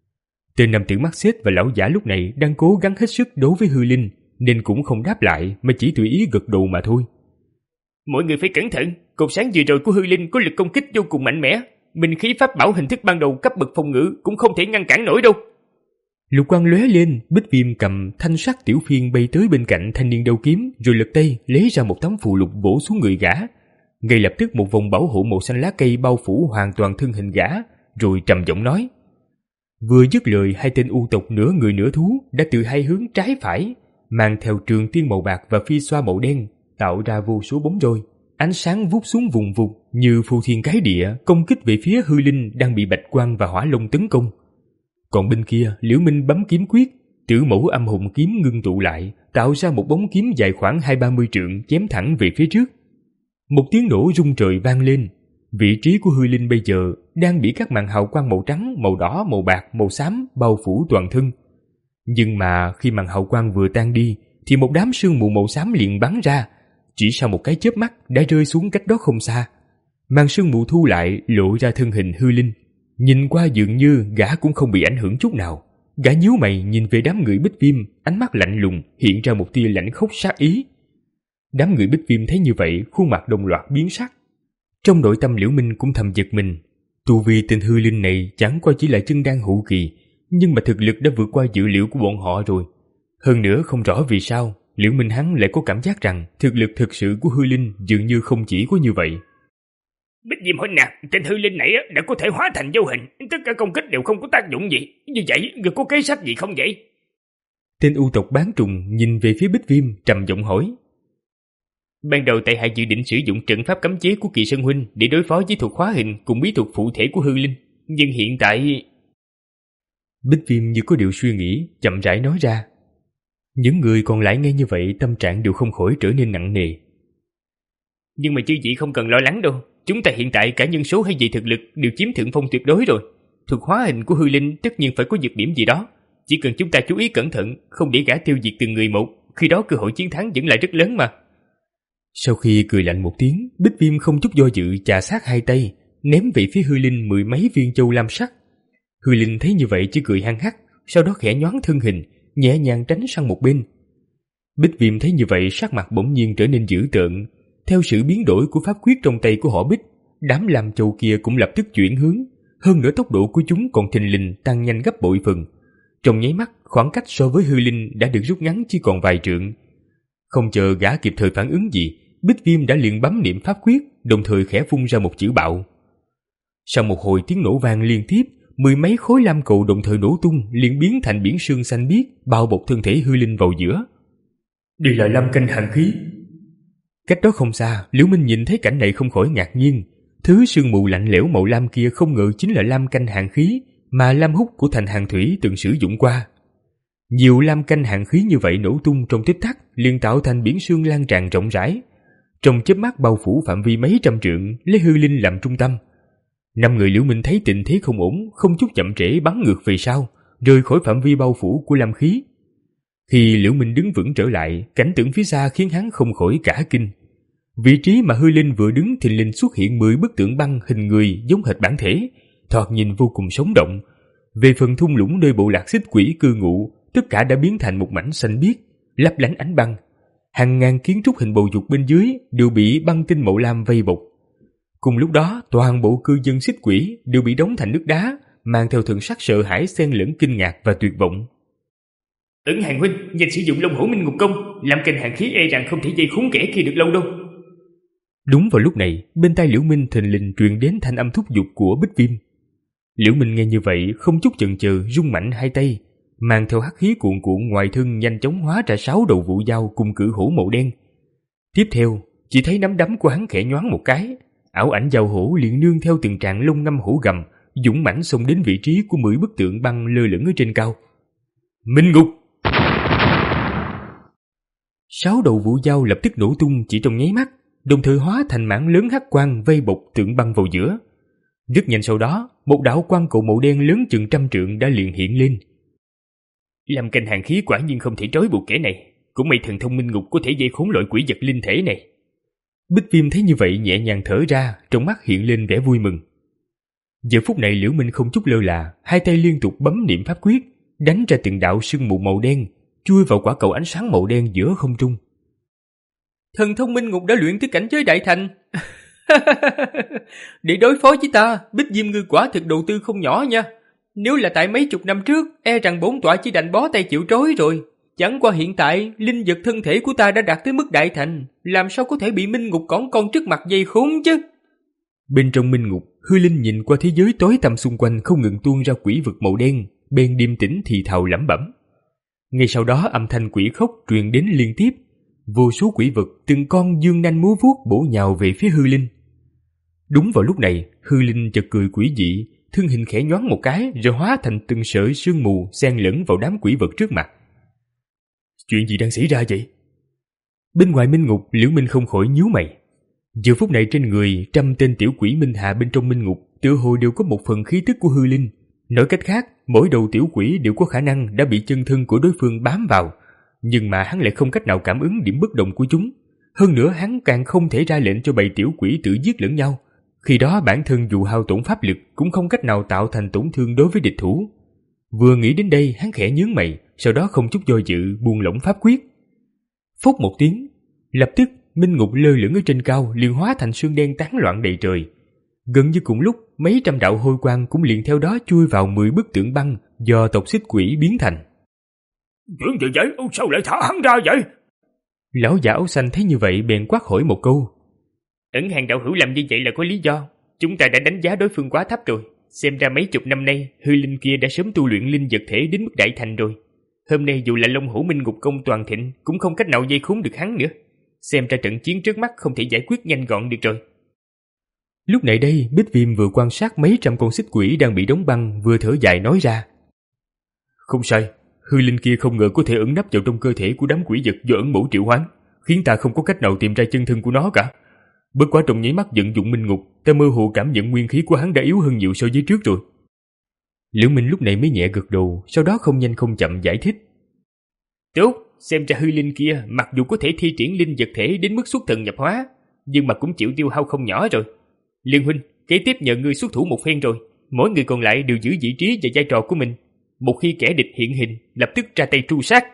Tên nam tử mắt xếp và lão giả lúc này đang cố gắng hết sức đối với hư linh, nên cũng không đáp lại mà chỉ tùy ý gật đầu mà thôi. Mọi người phải cẩn thận, cột sáng vừa rồi của hư linh có lực công kích vô cùng mạnh mẽ, minh khí pháp bảo hình thức ban đầu cấp bậc phòng ngự cũng không thể ngăn cản nổi đâu. Lục quang lóe lên, Bích Viêm cầm thanh sắc tiểu phiên bay tới bên cạnh thanh niên đầu kiếm, rồi lật tay lấy ra một tấm phù lục bổ xuống người gã. Ngay lập tức một vòng bảo hộ màu xanh lá cây bao phủ hoàn toàn thân hình gã, rồi trầm giọng nói. Vừa dứt lời, hai tên u tộc nửa người nửa thú đã từ hai hướng trái phải mang theo trường tiên màu bạc và phi xoa màu đen, tạo ra vô số bóng roi, ánh sáng vút xuống vùng vụt như phù thiên cái địa, công kích về phía hư linh đang bị bạch quang và hỏa long tấn công. Còn bên kia, Liễu Minh bấm kiếm quyết, tử mẫu âm hồn kiếm ngưng tụ lại, tạo ra một bóng kiếm dài khoảng hai ba mươi trượng chém thẳng về phía trước. Một tiếng nổ rung trời vang lên. Vị trí của hư linh bây giờ đang bị các màn hào quang màu trắng, màu đỏ, màu bạc, màu xám bao phủ toàn thân. Nhưng mà khi màn hào quang vừa tan đi, thì một đám sương mù màu xám liền bắn ra, chỉ sau một cái chớp mắt đã rơi xuống cách đó không xa. Màn sương mù thu lại, lộ ra thân hình hư linh. Nhìn qua dường như gã cũng không bị ảnh hưởng chút nào. Gã nhíu mày nhìn về đám người Bích Viêm, ánh mắt lạnh lùng hiện ra một tia lãnh khốc sát ý. Đám người Bích Viêm thấy như vậy, khuôn mặt đồng loạt biến sắc. Trong nội tâm Liễu Minh cũng thầm giật mình. Tu vi tên hư linh này chẳng qua chỉ là chân đan hậu kỳ, nhưng mà thực lực đã vượt qua dự liệu của bọn họ rồi. Hơn nữa không rõ vì sao Liễu Minh hắn lại có cảm giác rằng thực lực thực sự của hư linh dường như không chỉ có như vậy. Bích Diêm huynh nè, tên hư linh này đã có thể hóa thành vô hình, tất cả công kích đều không có tác dụng gì. Như vậy, người có kế sách gì không vậy? Tên u tộc bán trùng nhìn về phía Bích Viêm trầm giọng hỏi. Ban đầu tại hạ dự định sử dụng trận pháp cấm chế của Kỳ Sơn huynh để đối phó với thuật hóa hình cùng bí thuật phụ thể của hư linh, nhưng hiện tại... Bích Viêm như có điều suy nghĩ, chậm rãi nói ra. Những người còn lại nghe như vậy tâm trạng đều không khỏi trở nên nặng nề. Nhưng mà chư vị không cần lo lắng đâu, chúng ta hiện tại cả nhân số hay về thực lực đều chiếm thượng phong tuyệt đối rồi. Thuật hóa hình của hư linh tất nhiên phải có nhược điểm gì đó, chỉ cần chúng ta chú ý cẩn thận, không để gã tiêu diệt từng người một, khi đó cơ hội chiến thắng vẫn là rất lớn mà. Sau khi cười lạnh một tiếng, Bích Viêm không chút do dự chà sát hai tay, ném về phía hư linh mười mấy viên châu lam sắc. Hư linh thấy như vậy chỉ cười hăng hắc, sau đó khẽ nhoáng thân hình, nhẹ nhàng tránh sang một bên. Bích Viêm thấy như vậy, sắc mặt bỗng nhiên trở nên dữ tợn. Theo sự biến đổi của pháp quyết trong tay của họ Bích, đám lam châu kia cũng lập tức chuyển hướng, hơn nữa tốc độ của chúng còn thình lình tăng nhanh gấp bội phần. Trong nháy mắt, khoảng cách so với hư linh đã được rút ngắn chỉ còn vài trượng. Không chờ gã kịp thời phản ứng gì, Bích Viêm đã liền bấm niệm pháp quyết, đồng thời khẽ phun ra một chữ bạo. Sau một hồi tiếng nổ vang liên tiếp, mười mấy khối lam cầu đồng thời nổ tung, liền biến thành biển sương xanh biếc, bao bọc thân thể hư linh vào giữa. Đây là lam canh hàn khí. Cách đó không xa, Liễu Minh nhìn thấy cảnh này không khỏi ngạc nhiên. Thứ sương mù lạnh lẽo màu lam kia không ngờ chính là lam canh hàn khí mà Lam Húc của thành Hàn Thủy từng sử dụng qua. Nhiều lam canh hàn khí như vậy nổ tung trong tích tắc, liền tạo thành biển sương lan tràn rộng rãi, trong chớp mắt bao phủ phạm vi mấy trăm trượng, lấy hư linh làm trung tâm. Năm người Liễu Minh thấy tình thế không ổn, không chút chậm trễ bắn ngược về sau, rời khỏi phạm vi bao phủ của lam khí. Khi Liễu Minh đứng vững trở lại, cảnh tượng phía xa khiến hắn không khỏi cả kinh. Vị trí mà hư linh vừa đứng thình lình xuất hiện mười bức tượng băng hình người giống hệt bản thể, thoạt nhìn vô cùng sống động. Về phần thung lũng nơi bộ lạc xích quỷ cư ngụ, tất cả đã biến thành một mảnh xanh biếc, lấp lánh ánh băng. Hàng ngàn kiến trúc hình bầu dục bên dưới đều bị băng tinh màu lam vây bọc. Cùng lúc đó, toàn bộ cư dân xích quỷ đều bị đóng thành nước đá, mang theo thần sắc sợ hãi xen lẫn kinh ngạc và tuyệt vọng. Ẩn Hàng huynh, nhanh sử dụng Long Hổ Minh Ngục Công, làm kênh hàn khí e rằng không thể dây khốn kẻ kia được lâu đâu. Đúng vào lúc này, bên tai Liễu Minh thình lình truyền đến thanh âm thúc giục của Bích Viêm. Liễu Minh nghe như vậy, không chút chần chừ rung mạnh hai tay, mang theo hắc khí cuộn cuộn ngoài thân nhanh chóng hóa ra sáu đầu vụ dao cùng cự hổ màu đen. Tiếp theo, chỉ thấy nắm đấm của hắn khẽ nhoáng một cái, ảo ảnh giao hổ liền nương theo từng trạng lông ngâm hổ gầm, dũng mãnh xông đến vị trí của mười bức tượng băng lơ lửng ở trên cao. Minh ngục! Sáu đầu vũ dao lập tức nổ tung chỉ trong nháy mắt, đồng thời hóa thành mảng lớn hắc quang vây bọc tượng băng vào giữa. Rất nhanh sau đó, một đạo quang cầu màu đen lớn chừng trăm trượng đã liền hiện lên. Làm canh hàng khí quả nhiên không thể trói buộc kẻ này, cũng may thần thông minh ngục có thể dây khốn loại quỷ vật linh thể này. Bích Viêm thấy như vậy nhẹ nhàng thở ra, trong mắt hiện lên vẻ vui mừng. Giờ phút này Liễu Minh không chút lơ là, hai tay liên tục bấm niệm pháp quyết, đánh ra từng đạo sương mù màu đen, chui vào quả cầu ánh sáng màu đen giữa không trung. Thần thông minh ngục đã luyện tới cảnh giới đại thành. Để đối phó với ta, Bích Viêm ngươi quả thực đầu tư không nhỏ nha. Nếu là tại mấy chục năm trước, e rằng bổn tọa chỉ đành bó tay chịu trói rồi. Chẳng qua hiện tại, linh vật thân thể của ta đã đạt tới mức đại thành, làm sao có thể bị minh ngục cõng con trước mặt dây khốn chứ? Bên trong minh ngục, Hư Linh nhìn qua thế giới tối tăm xung quanh không ngừng tuôn ra quỷ vực màu đen, bên điềm tĩnh thì thào lẩm bẩm. Ngay sau đó âm thanh quỷ khóc truyền đến liên tiếp, vô số quỷ vực từng con dương nanh múa vuốt bổ nhào về phía Hư Linh. Đúng vào lúc này, Hư Linh chợt cười quỷ dị, thân hình khẽ nhoáng một cái rồi hóa thành từng sợi sương mù xen lẫn vào đám quỷ vật trước mặt. Chuyện gì đang xảy ra vậy? Bên ngoài minh ngục, Liễu Minh không khỏi nhíu mày. Giờ phút này trên người trăm tên tiểu quỷ minh hạ bên trong minh ngục tựa hồ đều có một phần khí tức của Hư Linh. Nói cách khác, mỗi đầu tiểu quỷ đều có khả năng đã bị chân thân của đối phương bám vào, nhưng mà hắn lại không cách nào cảm ứng điểm bất động của chúng. Hơn nữa hắn càng không thể ra lệnh cho bầy tiểu quỷ tự giết lẫn nhau. Khi đó bản thân dù hao tổn pháp lực cũng không cách nào tạo thành tổn thương đối với địch thủ. Vừa nghĩ đến đây, hắn khẽ nhướng mày, sau đó không chút do dự buông lỏng pháp quyết. Phốc một tiếng, lập tức minh ngục lơ lửng ở trên cao liền hóa thành sương đen tán loạn đầy trời. Gần như cùng lúc, mấy trăm đạo hôi quang cũng liền theo đó chui vào mười bức tượng băng do tộc xích quỷ biến thành. Chuyện gì vậy? Sao lại thả hắn ra vậy? Lão già áo xanh thấy như vậy bèn quát hỏi một câu. Ẩn hàng đạo hữu làm như vậy là có lý do. Chúng ta đã đánh giá đối phương quá thấp rồi. Xem ra mấy chục năm nay, hư linh kia đã sớm tu luyện linh vật thể đến mức đại thành rồi. Hôm nay dù là Long Hổ Minh Ngục Công toàn thịnh cũng không cách nào dây khốn được hắn nữa. Xem ra trận chiến trước mắt không thể giải quyết nhanh gọn được rồi. Lúc này đây, Bích Viêm vừa quan sát mấy trăm con xích quỷ đang bị đóng băng, vừa thở dài nói ra. Không sai, hư linh kia không ngờ có thể ẩn nấp vào trong cơ thể của đám quỷ vật do ẩn mẫu triệu hoán, khiến ta không có cách nào tìm ra chân thân của nó cả. Bất quá trong nháy mắt vận dụng minh ngục, ta mơ hồ cảm nhận nguyên khí của hắn đã yếu hơn nhiều so với trước rồi. Liễu Minh lúc này mới nhẹ gật đầu, sau đó không nhanh không chậm giải thích. Tốt, xem ra hư linh kia mặc dù có thể thi triển linh vật thể đến mức xuất thần nhập hóa, nhưng mà cũng chịu tiêu hao không nhỏ rồi. Liên huynh, kế tiếp nhờ ngươi xuất thủ một phen rồi, mỗi người còn lại đều giữ vị trí và vai trò của mình. Một khi kẻ địch hiện hình, lập tức ra tay tru sát.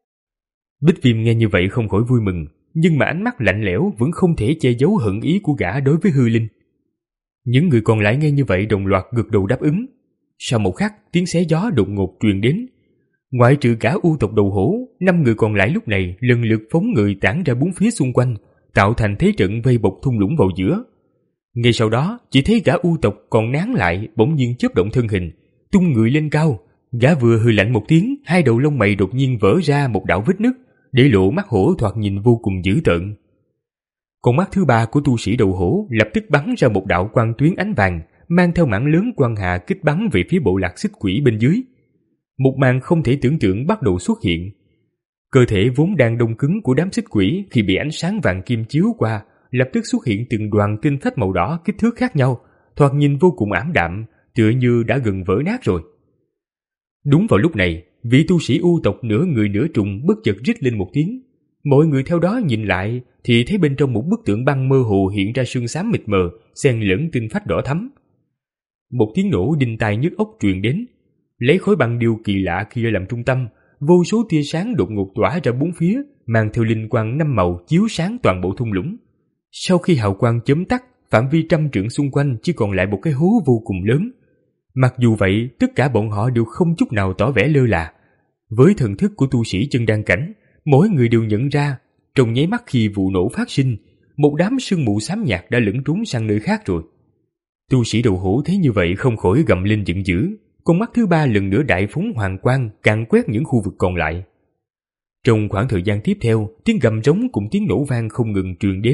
Bích Viêm nghe như vậy không khỏi vui mừng, nhưng mà ánh mắt lạnh lẽo vẫn không thể che giấu hận ý của gã đối với hư linh. Những người còn lại nghe như vậy đồng loạt gật đầu đáp ứng. Sau một khắc, tiếng xé gió đột ngột truyền đến. Ngoại trừ cả u tộc đầu hổ, năm người còn lại lúc này lần lượt phóng người tản ra bốn phía xung quanh, tạo thành thế trận vây bọc thung lũng vào giữa. Ngay sau đó, chỉ thấy gã u tộc còn nán lại bỗng nhiên chớp động thân hình, tung người lên cao. Gã vừa hừ lạnh một tiếng, hai đầu lông mày đột nhiên vỡ ra một đạo vết nứt, để lộ mắt hổ thoạt nhìn vô cùng dữ tợn. Con mắt thứ ba của tu sĩ đầu hổ lập tức bắn ra một đạo quang tuyến ánh vàng, mang theo mảng lớn quang hà kích bắn về phía bộ lạc xích quỷ bên dưới. Một màn không thể tưởng tượng bắt đầu xuất hiện. Cơ thể vốn đang đông cứng của đám xích quỷ khi bị ánh sáng vàng kim chiếu qua, lập tức xuất hiện từng đoàn tinh phách màu đỏ kích thước khác nhau, thoạt nhìn vô cùng ảm đạm, tựa như đã gần vỡ nát rồi. Đúng vào lúc này, vị tu sĩ u tộc nửa người nửa trùng bất chợt rít lên một tiếng. Mọi người theo đó nhìn lại thì thấy bên trong một bức tượng băng mơ hồ hiện ra sương xám mịt mờ, xen lẫn tinh phách đỏ thắm. Một tiếng nổ đinh tai nhức óc truyền đến. Lấy khối băng điêu kỳ lạ kia làm trung tâm, vô số tia sáng đột ngột tỏa ra bốn phía, mang theo linh quang năm màu chiếu sáng toàn bộ thung lũng. Sau khi hào quang chớm tắt, phạm vi trăm trượng xung quanh chỉ còn lại một cái hố vô cùng lớn. Mặc dù vậy, tất cả bọn họ đều không chút nào tỏ vẻ lơ là. Với thần thức của tu sĩ chân đan cảnh, mỗi người đều nhận ra, trong nháy mắt khi vụ nổ phát sinh, một đám sương mù xám nhạt đã lẫn trốn sang nơi khác rồi. Tu sĩ đầu hổ thấy như vậy không khỏi gầm lên giận dữ, con mắt thứ ba lần nữa đại phóng hoàng quang càn quét những khu vực còn lại. Trong khoảng thời gian tiếp theo, tiếng gầm rống cùng tiếng nổ vang không ngừng truyền đến,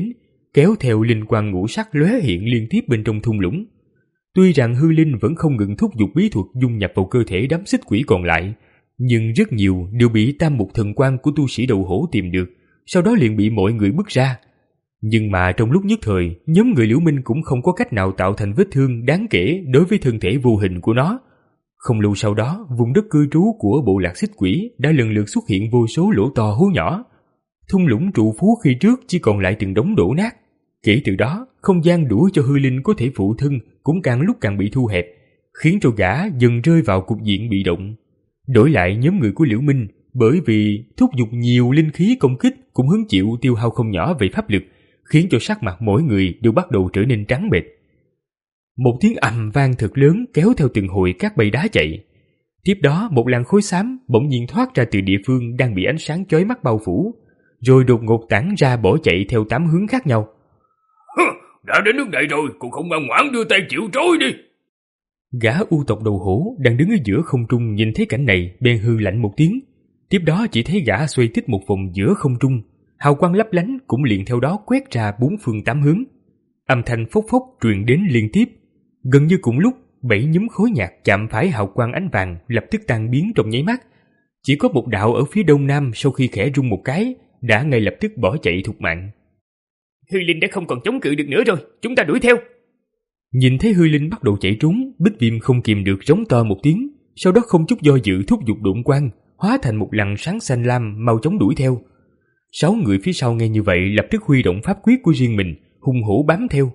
kéo theo linh quang ngũ sắc lóe hiện liên tiếp bên trong thung lũng. Tuy rằng hư linh vẫn không ngừng thúc giục bí thuật dung nhập vào cơ thể đám xích quỷ còn lại, nhưng rất nhiều đều bị tam mục thần quang của tu sĩ đầu hổ tìm được, sau đó liền bị mọi người bức ra. Nhưng mà trong lúc nhất thời, nhóm người Liễu Minh cũng không có cách nào tạo thành vết thương đáng kể đối với thân thể vô hình của nó. Không lâu sau đó, vùng đất cư trú của bộ lạc xích quỷ đã lần lượt xuất hiện vô số lỗ to hố nhỏ. Thung lũng trụ phú khi trước chỉ còn lại từng đống đổ nát. Kể từ đó, không gian đủ cho hư linh có thể phụ thân cũng càng lúc càng bị thu hẹp, khiến cho gã dần rơi vào cục diện bị động. Đổi lại nhóm người của Liễu Minh, bởi vì thúc giục nhiều linh khí công kích cũng hứng chịu tiêu hao không nhỏ về pháp lực, khiến cho sắc mặt mỗi người đều bắt đầu trở nên trắng bệch. Một tiếng ầm vang thật lớn kéo theo từng hồi các bầy đá chạy. Tiếp đó một làn khói xám bỗng nhiên thoát ra từ địa phương đang bị ánh sáng chói mắt bao phủ, rồi đột ngột tản ra bỏ chạy theo tám hướng khác nhau. Đã đến nước này rồi, cũng không ngoan ngoãn đưa tay chịu trói đi. Gã u tộc đầu hổ đang đứng ở giữa không trung nhìn thấy cảnh này bèn hư lạnh một tiếng. Tiếp đó chỉ thấy gã xoay tít một vòng giữa không trung, hào quang lấp lánh cũng liền theo đó quét ra bốn phương tám hướng. Âm thanh phốc phốc truyền đến liên tiếp. Gần như cùng lúc, bảy nhúm khối nhạc chạm phải hào quang ánh vàng lập tức tan biến trong nháy mắt. Chỉ có một đạo ở phía đông nam sau khi khẽ rung một cái đã ngay lập tức bỏ chạy thục mạng. Hư linh đã không còn chống cự được nữa rồi, chúng ta đuổi theo. Nhìn thấy hư linh bắt đầu chạy trốn, Bích Viêm không kìm được rống to một tiếng, sau đó không chút do dự thúc giục độn quang, hóa thành một làn sáng xanh lam mau chóng đuổi theo. Sáu người phía sau nghe như vậy lập tức huy động pháp quyết của riêng mình, hung hổ bám theo.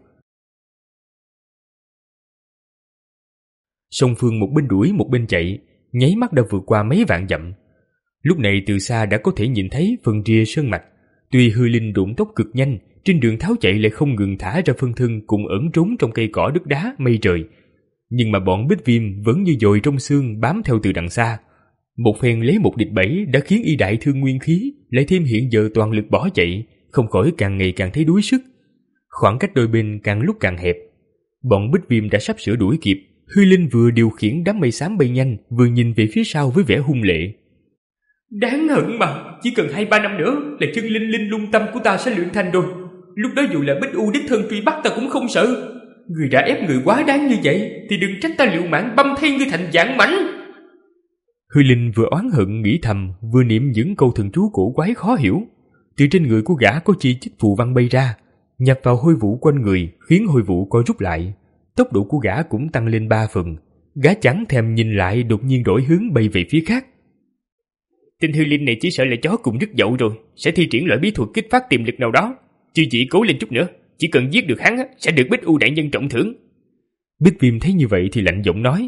Song phương một bên đuổi một bên chạy, nháy mắt đã vượt qua mấy vạn dặm. Lúc này từ xa đã có thể nhìn thấy phần rìa sơn mạch. Tuy hư linh độn tốc cực nhanh, trên đường tháo chạy lại không ngừng thả ra phân thân cùng ẩn trốn trong cây cỏ đất đá mây trời. Nhưng mà bọn Bích Viêm vẫn như dồi trong xương bám theo từ đằng xa. Một phen lấy một địch bảy đã khiến y đại thương nguyên khí, lại thêm hiện giờ toàn lực bỏ chạy, không khỏi càng ngày càng thấy đuối sức. Khoảng cách đôi bên càng lúc càng hẹp. Bọn Bích Viêm đã sắp sửa đuổi kịp. Hư linh vừa điều khiển đám mây xám bay nhanh, vừa nhìn về phía sau với vẻ hung lệ. Đáng hận mà, chỉ cần hai ba năm nữa là chân linh linh lung tâm của ta sẽ luyện thành rồi. Lúc đó dù là Bích U đích thân truy bắt ta cũng không sợ. Người đã ép người quá đáng như vậy thì đừng trách ta liệu mạng băm thay ngươi thành dạng mảnh. Hư linh vừa oán hận nghĩ thầm, vừa niệm những câu thần chú cổ quái khó hiểu. Từ trên người của gã có chi chít phù văn bay ra, nhập vào hôi vũ quanh người, khiến hôi vũ co rút lại. Tốc độ của gã cũng tăng lên ba phần. Gã chẳng thèm nhìn lại đột nhiên đổi hướng bay về phía khác. Tên hư linh này chỉ sợ là chó cùng đứt dậu rồi, sẽ thi triển loại bí thuật kích phát tiềm lực nào đó. Chứ chỉ cố lên chút nữa, chỉ cần giết được hắn sẽ được Bích U đại nhân trọng thưởng. Bích Viêm thấy như vậy thì lạnh giọng nói.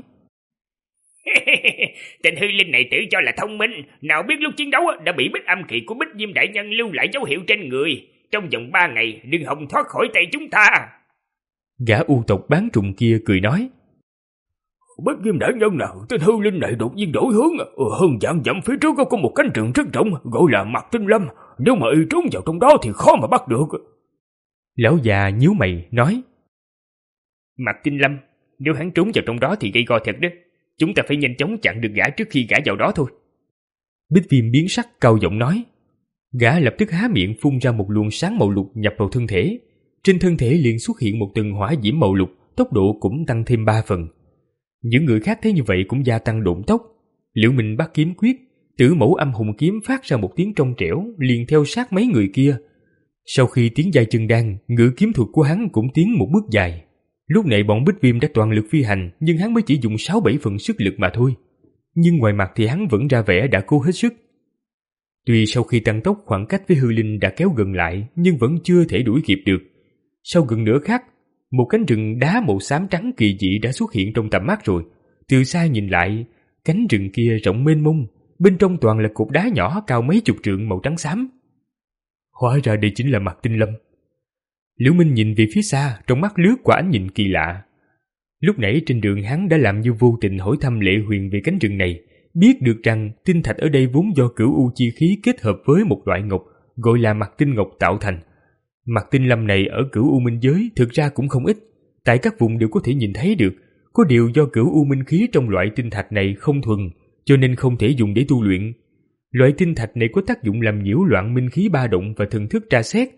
Tên hư linh này tự cho là thông minh, nào biết lúc chiến đấu đã bị Bích âm kỳ của Bích Viêm đại nhân lưu lại dấu hiệu trên người. Trong vòng ba ngày đừng hòng thoát khỏi tay chúng ta. Gã u tộc bán trùng kia cười nói. Bích Viêm đại nhân nào, tên hư linh này đột nhiên đổi hướng, ừ, hơn vạn dặm phía trước có một cánh rừng rất rộng gọi là Mạc Tinh Lâm, nếu mà y trốn vào trong đó thì khó mà bắt được. Lão già nhíu mày nói. Mạc Tinh Lâm, nếu hắn trốn vào trong đó thì gây go thật đó. Chúng ta phải nhanh chóng chặn được gã trước khi gã vào đó thôi. Bích Viêm biến sắc cao giọng nói. Gã lập tức há miệng phun ra một luồng sáng màu lục nhập vào thân thể. Trên thân thể liền xuất hiện một tầng hỏa diễm màu lục, tốc độ cũng tăng thêm ba phần. Những người khác thấy như vậy cũng gia tăng độn tốc. Liễu Minh bắt kiếm quyết, Tử Mẫu Âm Hùng kiếm phát ra một tiếng trong trẻo, liền theo sát mấy người kia. Sau khi tiến dài chân đan, ngự kiếm thuật của hắn cũng tiến một bước dài. Lúc này bọn Bích Viêm đã toàn lực phi hành, nhưng hắn mới chỉ dùng sáu bảy phần sức lực mà thôi. Nhưng ngoài mặt thì hắn vẫn ra vẻ đã cố hết sức. Tuy sau khi tăng tốc khoảng cách với hư linh đã kéo gần lại, nhưng vẫn chưa thể đuổi kịp được. Sau gần nửa khắc, một cánh rừng đá màu xám trắng kỳ dị đã xuất hiện trong tầm mắt rồi. Từ xa nhìn lại, cánh rừng kia rộng mênh mông, bên trong toàn là cột đá nhỏ cao mấy chục trượng màu trắng xám. Hóa ra đây chính là Mạc Tinh Lâm. Liễu Minh nhìn về phía xa, trong mắt lướt qua ánh nhìn kỳ lạ. Lúc nãy trên đường hắn đã làm như vô tình hỏi thăm Lệ Huyền về cánh rừng này, biết được rằng tinh thạch ở đây vốn do cửu u chi khí kết hợp với một loại ngọc gọi là Mạc Tinh Ngọc tạo thành. Mạc Tinh Lâm này ở cửu u minh giới thực ra cũng không ít, tại các vùng đều có thể nhìn thấy được. Có điều do cửu u minh khí trong loại tinh thạch này không thuần, cho nên không thể dùng để tu luyện. Loại tinh thạch này có tác dụng làm nhiễu loạn minh khí ba động và thần thức tra xét.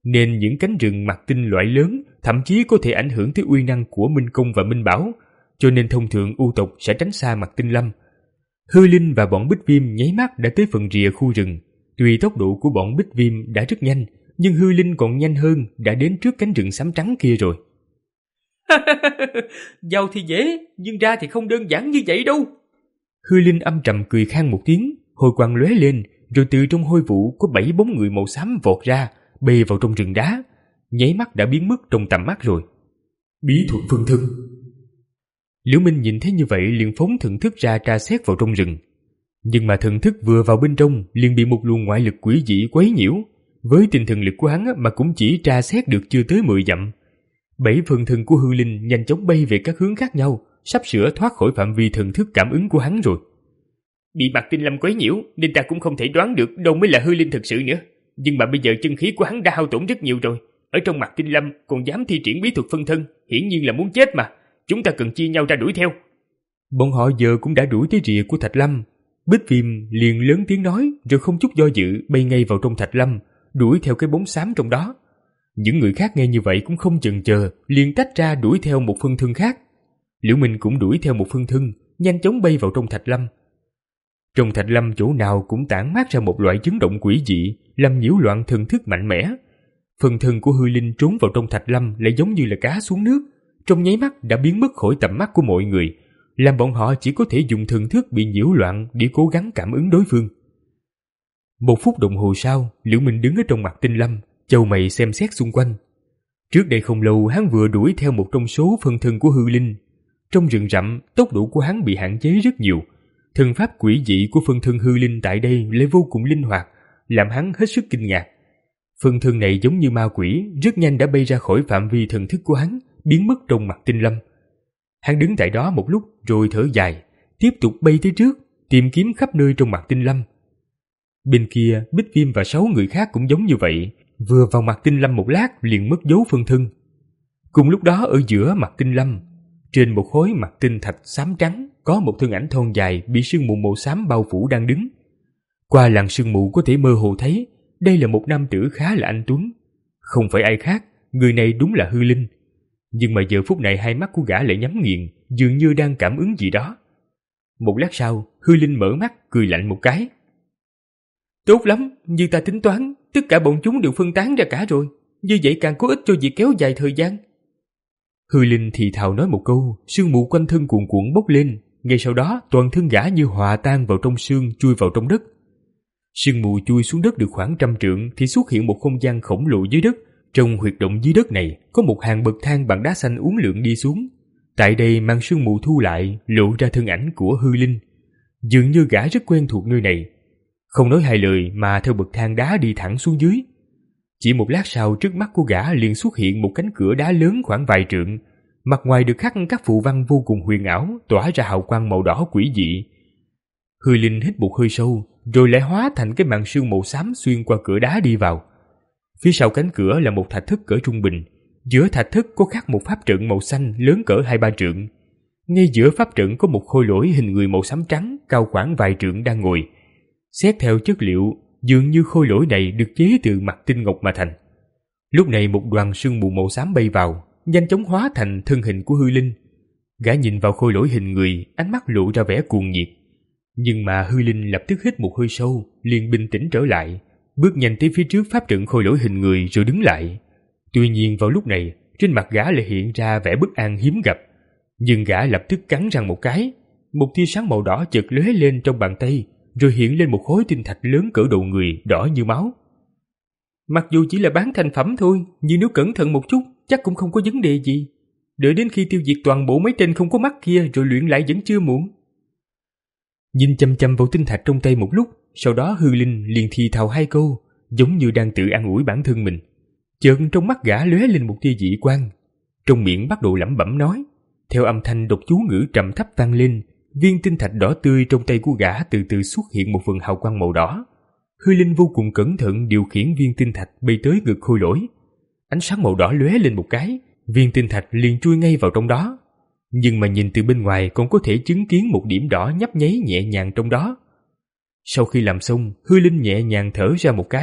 nên những cánh rừng mặt tinh loại lớn thậm chí có thể ảnh hưởng tới uy năng của Minh Công và Minh Bảo, cho nên thông thường u tộc sẽ tránh xa mặt tinh lâm. Hư Linh và bọn Bích Viêm nháy mắt đã tới phần rìa khu rừng. Tuy tốc độ của bọn Bích Viêm đã rất nhanh, nhưng Hư Linh còn nhanh hơn, đã đến trước cánh rừng xám trắng kia rồi. Vào thì dễ, nhưng ra thì không đơn giản như vậy đâu. Hư Linh âm trầm cười khan một tiếng, hồi quang lóe lên, rồi từ trong hôi vụ có bảy bóng người màu xám vọt ra, bay vào trong rừng đá, nháy mắt đã biến mất trong tầm mắt rồi. Bí thuật phân thân. Liễu Minh nhìn thấy như vậy liền phóng thần thức ra tra xét vào trong rừng. Nhưng mà thần thức vừa vào bên trong liền bị một luồng ngoại lực quỷ dị quấy nhiễu. Với tinh thần lực của hắn mà cũng chỉ tra xét được chưa tới mười dặm. Bảy phần thân của Hư Linh nhanh chóng bay về các hướng khác nhau, sắp sửa thoát khỏi phạm vi thần thức cảm ứng của hắn rồi. Bị mặt tinh lâm quấy nhiễu nên ta cũng không thể đoán được đâu mới là Hư Linh thực sự nữa. Nhưng mà bây giờ chân khí của hắn đã hao tổn rất nhiều rồi. Ở trong mặt tinh lâm còn dám thi triển bí thuật phân thân, hiển nhiên là muốn chết mà. Chúng ta cần chia nhau ra đuổi theo. Bọn họ giờ cũng đã đuổi tới rìa của Thạch Lâm. Bích Viêm liền lớn tiếng nói, rồi không chút do dự bay ngay vào trong Thạch Lâm, đuổi theo cái bóng xám trong đó. Những người khác nghe như vậy cũng không chần chờ, liền tách ra đuổi theo một phân thân khác. Liễu Minh cũng đuổi theo một phân thân, nhanh chóng bay vào trong Thạch Lâm. Trong Thạch Lâm chỗ nào cũng tản mát ra một loại chấn động quỷ dị, làm nhiễu loạn thần thức mạnh mẽ. Phân thân của Hư Linh trốn vào trong Thạch Lâm lại giống như là cá xuống nước, trong nháy mắt đã biến mất khỏi tầm mắt của mọi người, làm bọn họ chỉ có thể dùng thần thức bị nhiễu loạn để cố gắng cảm ứng đối phương. Một phút đồng hồ sau, Liễu Minh đứng ở trong mặt tinh lâm, chau mày xem xét xung quanh. Trước đây không lâu hắn vừa đuổi theo một trong số phân thân của Hư Linh. Trong rừng rậm, tốc độ của hắn bị hạn chế rất nhiều. Thần pháp quỷ dị của phân thân Hư Linh tại đây lại vô cùng linh hoạt, làm hắn hết sức kinh ngạc. Phân thân này giống như ma quỷ, rất nhanh đã bay ra khỏi phạm vi thần thức của hắn, biến mất trong mặt tinh lâm. Hắn đứng tại đó một lúc rồi thở dài, tiếp tục bay tới trước, tìm kiếm khắp nơi trong mặt tinh lâm. Bên kia, Bích Viêm và sáu người khác cũng giống như vậy, vừa vào mặt tinh lâm một lát liền mất dấu phân thân. Cùng lúc đó ở giữa mặt tinh lâm, trên một khối mặt tinh thạch xám trắng, có một thân ảnh thon dài bị sương mù màu xám bao phủ đang đứng. Qua làn sương mù có thể mơ hồ thấy, đây là một nam tử khá là anh tuấn. Không phải ai khác, người này đúng là Hư Linh. Nhưng mà giờ phút này hai mắt của gã lại nhắm nghiền, dường như đang cảm ứng gì đó. Một lát sau, Hư Linh mở mắt, cười lạnh một cái. Tốt lắm, như ta tính toán, tất cả bọn chúng đều phân tán ra cả rồi. Như vậy càng có ích cho việc kéo dài thời gian. Hư Linh thì thào nói một câu, sương mù quanh thân cuồn cuộn bốc lên. Ngay sau đó, toàn thân gã như hòa tan vào trong sương, chui vào trong đất. Sương mù chui xuống đất được khoảng trăm trượng thì xuất hiện một không gian khổng lồ dưới đất. Trong huyệt động dưới đất này có một hàng bậc thang bằng đá xanh uốn lượn đi xuống. Tại đây màn sương mù thu lại, lộ ra thân ảnh của Hư Linh. Dường như gã rất quen thuộc nơi này. Không nói hai lời mà theo bậc thang đá đi thẳng xuống dưới. Chỉ một lát sau, trước mắt của gã liền xuất hiện một cánh cửa đá lớn khoảng vài trượng. Mặt ngoài được khắc các phù văn vô cùng huyền ảo, tỏa ra hào quang màu đỏ quỷ dị. Hư Linh hít một hơi sâu, rồi lại hóa thành cái màn sương màu xám xuyên qua cửa đá đi vào. Phía sau cánh cửa là một thạch thất cỡ trung bình. Giữa thạch thất có khắc một pháp trận màu xanh lớn cỡ hai ba trượng. Ngay giữa pháp trận có một khôi lỗi hình người màu xám trắng cao khoảng vài trượng đang ngồi. Xét theo chất liệu, dường như khôi lỗi này được chế từ mặt tinh ngọc mà thành. Lúc này một đoàn sương mù màu xám bay vào, nhanh chóng hóa thành thân hình của Hư Linh. Gã nhìn vào khôi lỗi hình người, ánh mắt lộ ra vẻ cuồng nhiệt. Nhưng mà Hư Linh lập tức hít một hơi sâu, liền bình tĩnh trở lại, bước nhanh tới phía trước pháp trận khôi lỗi hình người rồi đứng lại. Tuy nhiên vào lúc này, trên mặt gã lại hiện ra vẻ bất an hiếm gặp. Nhưng gã lập tức cắn răng một cái, một tia sáng màu đỏ chợt lóe lên trong bàn tay, rồi hiện lên một khối tinh thạch lớn cỡ đầu người, đỏ như máu. Mặc dù chỉ là bán thành phẩm thôi, nhưng nếu cẩn thận một chút, chắc cũng không có vấn đề gì. Đợi đến khi tiêu diệt toàn bộ mấy tên không có mắt kia rồi luyện lại vẫn chưa muộn. Nhìn chăm chăm vào tinh thạch trong tay một lúc, sau đó Hư Linh liền thì thào hai câu, giống như đang tự an ủi bản thân mình. Chợt trong mắt gã lóe lên một tia dị quang, trong miệng bắt đầu lẩm bẩm nói. Theo âm thanh đọc chú ngữ trầm thấp vang lên, viên tinh thạch đỏ tươi trong tay của gã từ từ xuất hiện một phần hào quang màu đỏ. Hư Linh vô cùng cẩn thận điều khiển viên tinh thạch bay tới ngực khôi lỗi. Ánh sáng màu đỏ lóe lên một cái, viên tinh thạch liền chui ngay vào trong đó. Nhưng mà nhìn từ bên ngoài còn có thể chứng kiến một điểm đỏ nhấp nháy nhẹ nhàng trong đó. Sau khi làm xong, Hư Linh nhẹ nhàng thở ra một cái,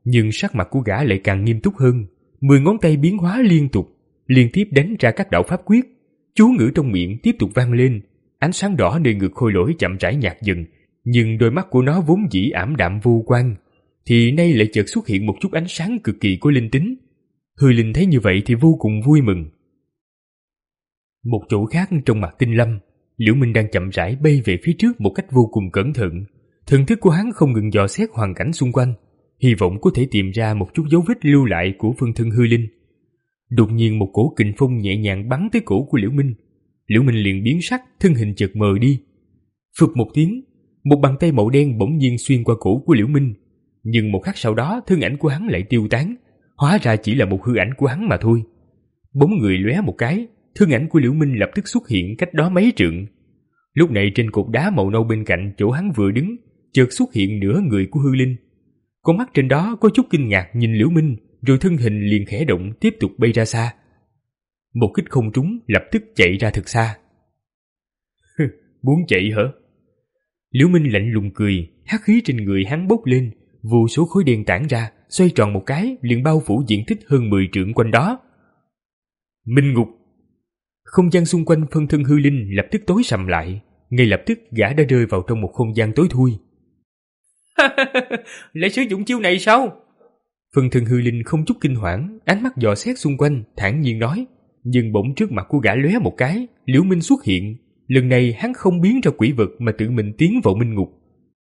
Nhưng sắc mặt của gã lại càng nghiêm túc hơn, mười ngón tay biến hóa liên tục, liên tiếp đánh ra các đạo pháp quyết. Chú ngữ trong miệng tiếp tục vang lên, ánh sáng đỏ nơi ngực khôi lỗi chậm rãi nhạt dần, nhưng đôi mắt của nó vốn dĩ ảm đạm vô quang, thì nay lại chợt xuất hiện một chút ánh sáng cực kỳ có linh tính. Hư Linh thấy như vậy thì vô cùng vui mừng. Một chỗ khác trong mặt Tinh Lâm, Liễu Minh đang chậm rãi bay về phía trước một cách vô cùng cẩn thận. Thần thức của hắn không ngừng dò xét hoàn cảnh xung quanh, hy vọng có thể tìm ra một chút dấu vết lưu lại của phân thân Hư Linh. Đột nhiên một cổ kình phong nhẹ nhàng bắn tới cổ của Liễu Minh. Liễu Minh liền biến sắc, thân hình chợt mờ đi. Phụt một tiếng, một bàn tay màu đen bỗng nhiên xuyên qua cổ của Liễu Minh, nhưng một khắc sau đó thân ảnh của hắn lại tiêu tán, hóa ra chỉ là một hư ảnh của hắn mà thôi. Bóng người lóe một cái, thân ảnh của Liễu Minh lập tức xuất hiện cách đó mấy trượng. Lúc này trên cột đá màu nâu bên cạnh chỗ hắn vừa đứng, chợt xuất hiện nửa người của Hư Linh. Con mắt trên đó có chút kinh ngạc nhìn Liễu Minh, rồi thân hình liền khẽ động tiếp tục bay ra xa. Một kích không trúng, lập tức chạy ra thật xa. Muốn chạy hả? Liễu Minh lạnh lùng cười, hắc khí trên người hắn bốc lên, vô số khối đen tản ra, xoay tròn một cái liền bao phủ diện tích hơn mười trượng quanh đó. Minh ngục. Không gian xung quanh phân thân Hư Linh lập tức tối sầm lại, ngay lập tức gã đã rơi vào trong một không gian tối thui. Lại sử dụng chiêu này sao? Phân thân Hư Linh không chút kinh hoảng, ánh mắt dò xét xung quanh, thản nhiên nói. Nhưng bỗng trước mặt của gã lóe một cái, Liễu Minh xuất hiện. Lần này hắn không biến ra quỷ vật mà tự mình tiến vào minh ngục.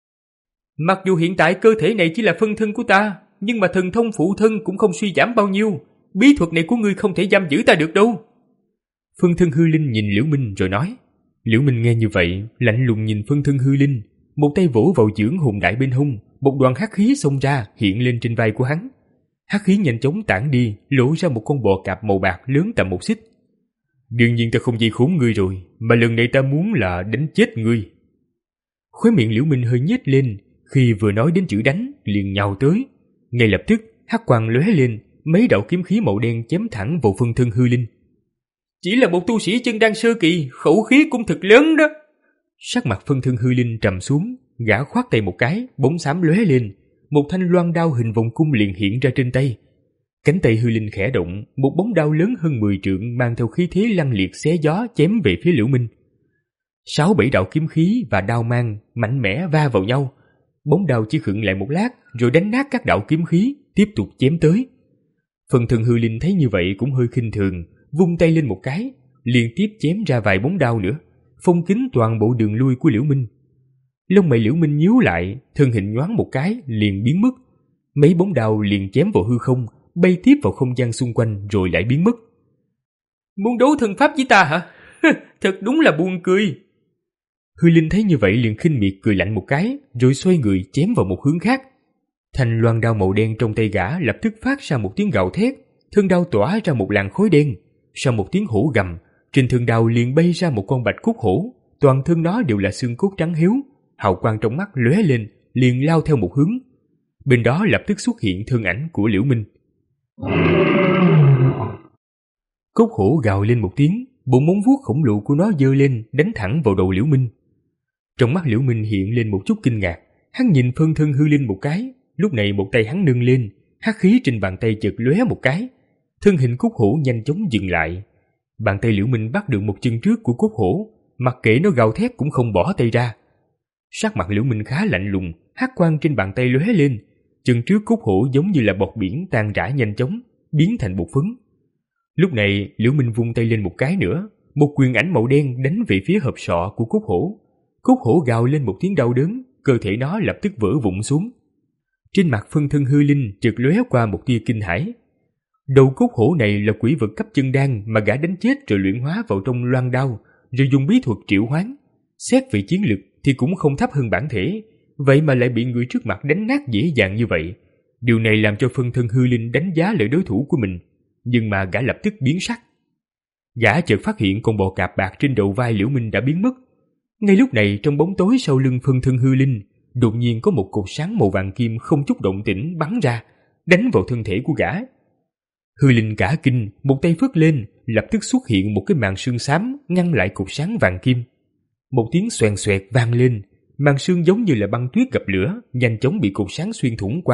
Mặc dù hiện tại cơ thể này chỉ là phân thân của ta, nhưng mà thần thông phụ thân cũng không suy giảm bao nhiêu. Bí thuật này của ngươi không thể giam giữ ta được đâu. Phân thân Hư Linh nhìn Liễu Minh rồi nói. Liễu Minh nghe như vậy, lạnh lùng nhìn phân thân Hư Linh, một tay vỗ vào chưởng hồn đại bên hông, một đoàn hắc khí xông ra hiện lên trên vai của hắn. Hắc khí nhanh chóng tản đi, lộ ra một con bò cạp màu bạc lớn tầm một xích. Đương nhiên ta không dây khốn ngươi rồi, mà lần này ta muốn là đánh chết ngươi. Khóe miệng Liễu Minh hơi nhếch lên, khi vừa nói đến chữ đánh, liền nhào tới. Ngay lập tức, hắc quang lóe lên, mấy đạo kiếm khí màu đen chém thẳng vào phân thân Hư Linh. Chỉ là một tu sĩ chân đan sơ kỳ, khẩu khí cũng thật lớn đó. Sắc mặt phân thân Hư Linh trầm xuống, gã khoát tay một cái, bóng xám lóe lên, một thanh loan đao hình vòng cung liền hiện ra trên tay. Cánh tay Hư Linh khẽ động, một bóng đao lớn hơn mười trượng mang theo khí thế lăng liệt xé gió chém về phía Liễu Minh. Sáu bảy đạo kiếm khí và đao mang mạnh mẽ va vào nhau, bóng đao chỉ khựng lại một lát rồi đánh nát các đạo kiếm khí, tiếp tục chém tới. Phần thân Hư Linh thấy như vậy cũng hơi khinh thường, vung tay lên một cái, liên tiếp chém ra vài bóng đao nữa, phong kín toàn bộ đường lui của Liễu Minh. Lông mày Liễu Minh nhíu lại, thân hình nhoáng một cái liền biến mất. Mấy bóng đao liền chém vào hư không, bay tiếp vào không gian xung quanh rồi lại biến mất. Muốn đấu thân pháp với ta hả? Thật đúng là buồn cười. Hư Linh thấy như vậy liền khinh miệt cười lạnh một cái, rồi xoay người chém vào một hướng khác. Thanh loan đao màu đen trong tay gã lập tức phát ra một tiếng gào thét, thân đao tỏa ra một làn khói đen. Sau một tiếng hổ gầm, trên thân đao liền bay ra một con bạch cốt hổ, toàn thân nó đều là xương cốt trắng hiếu, hào quang trong mắt lóe lên, liền lao theo một hướng. Bên đó lập tức xuất hiện thân ảnh của Liễu Minh. Cốt hổ gào lên một tiếng, bộ móng vuốt khổng lồ của nó giơ lên đánh thẳng vào đầu Liễu Minh. Trong mắt Liễu Minh hiện lên một chút kinh ngạc, hắn nhìn phân thân Hư Linh một cái, lúc này một tay hắn nâng lên, hắc khí trên bàn tay chợt lóe một cái, thân hình cốt hổ nhanh chóng dừng lại. Bàn tay Liễu Minh bắt được một chân trước của cốt hổ, mặc kệ nó gào thét cũng không bỏ tay ra. Sắc mặt Liễu Minh khá lạnh lùng, hắc quang trên bàn tay lóe lên, chân trước cốt hổ giống như là bọt biển tan rã nhanh chóng, biến thành bột phấn. Lúc này Liễu Minh vung tay lên một cái nữa, một quyền ảnh màu đen đánh về phía hộp sọ của cốt hổ. Cốt hổ gào lên một tiếng đau đớn, cơ thể nó lập tức vỡ vụn xuống. Trên mặt phân thân Hư Linh chợt lóe qua một tia kinh hãi. Đầu cốt hổ này là quỷ vật cấp chân đan mà gã đánh chết rồi luyện hóa vào trong loan đao, rồi dùng bí thuật triệu hoán. Xét về chiến lực thì cũng không thấp hơn bản thể, vậy mà lại bị người trước mặt đánh nát dễ dàng như vậy. Điều này làm cho phân thân Hư Linh đánh giá lại đối thủ của mình, nhưng mà gã lập tức biến sắc. Gã chợt phát hiện con bò cạp bạc trên đầu vai Liễu Minh đã biến mất. Ngay lúc này trong bóng tối sau lưng phân thân Hư Linh, đột nhiên có một cột sáng màu vàng kim không chút động tĩnh bắn ra, đánh vào thân thể của gã. Hư Linh cả kinh, một tay phất lên, lập tức xuất hiện một cái màn sương xám ngăn lại cột sáng vàng kim. Một tiếng xoèn xoẹt vang lên, màn sương giống như là băng tuyết gặp lửa, nhanh chóng bị cột sáng xuyên thủng qua,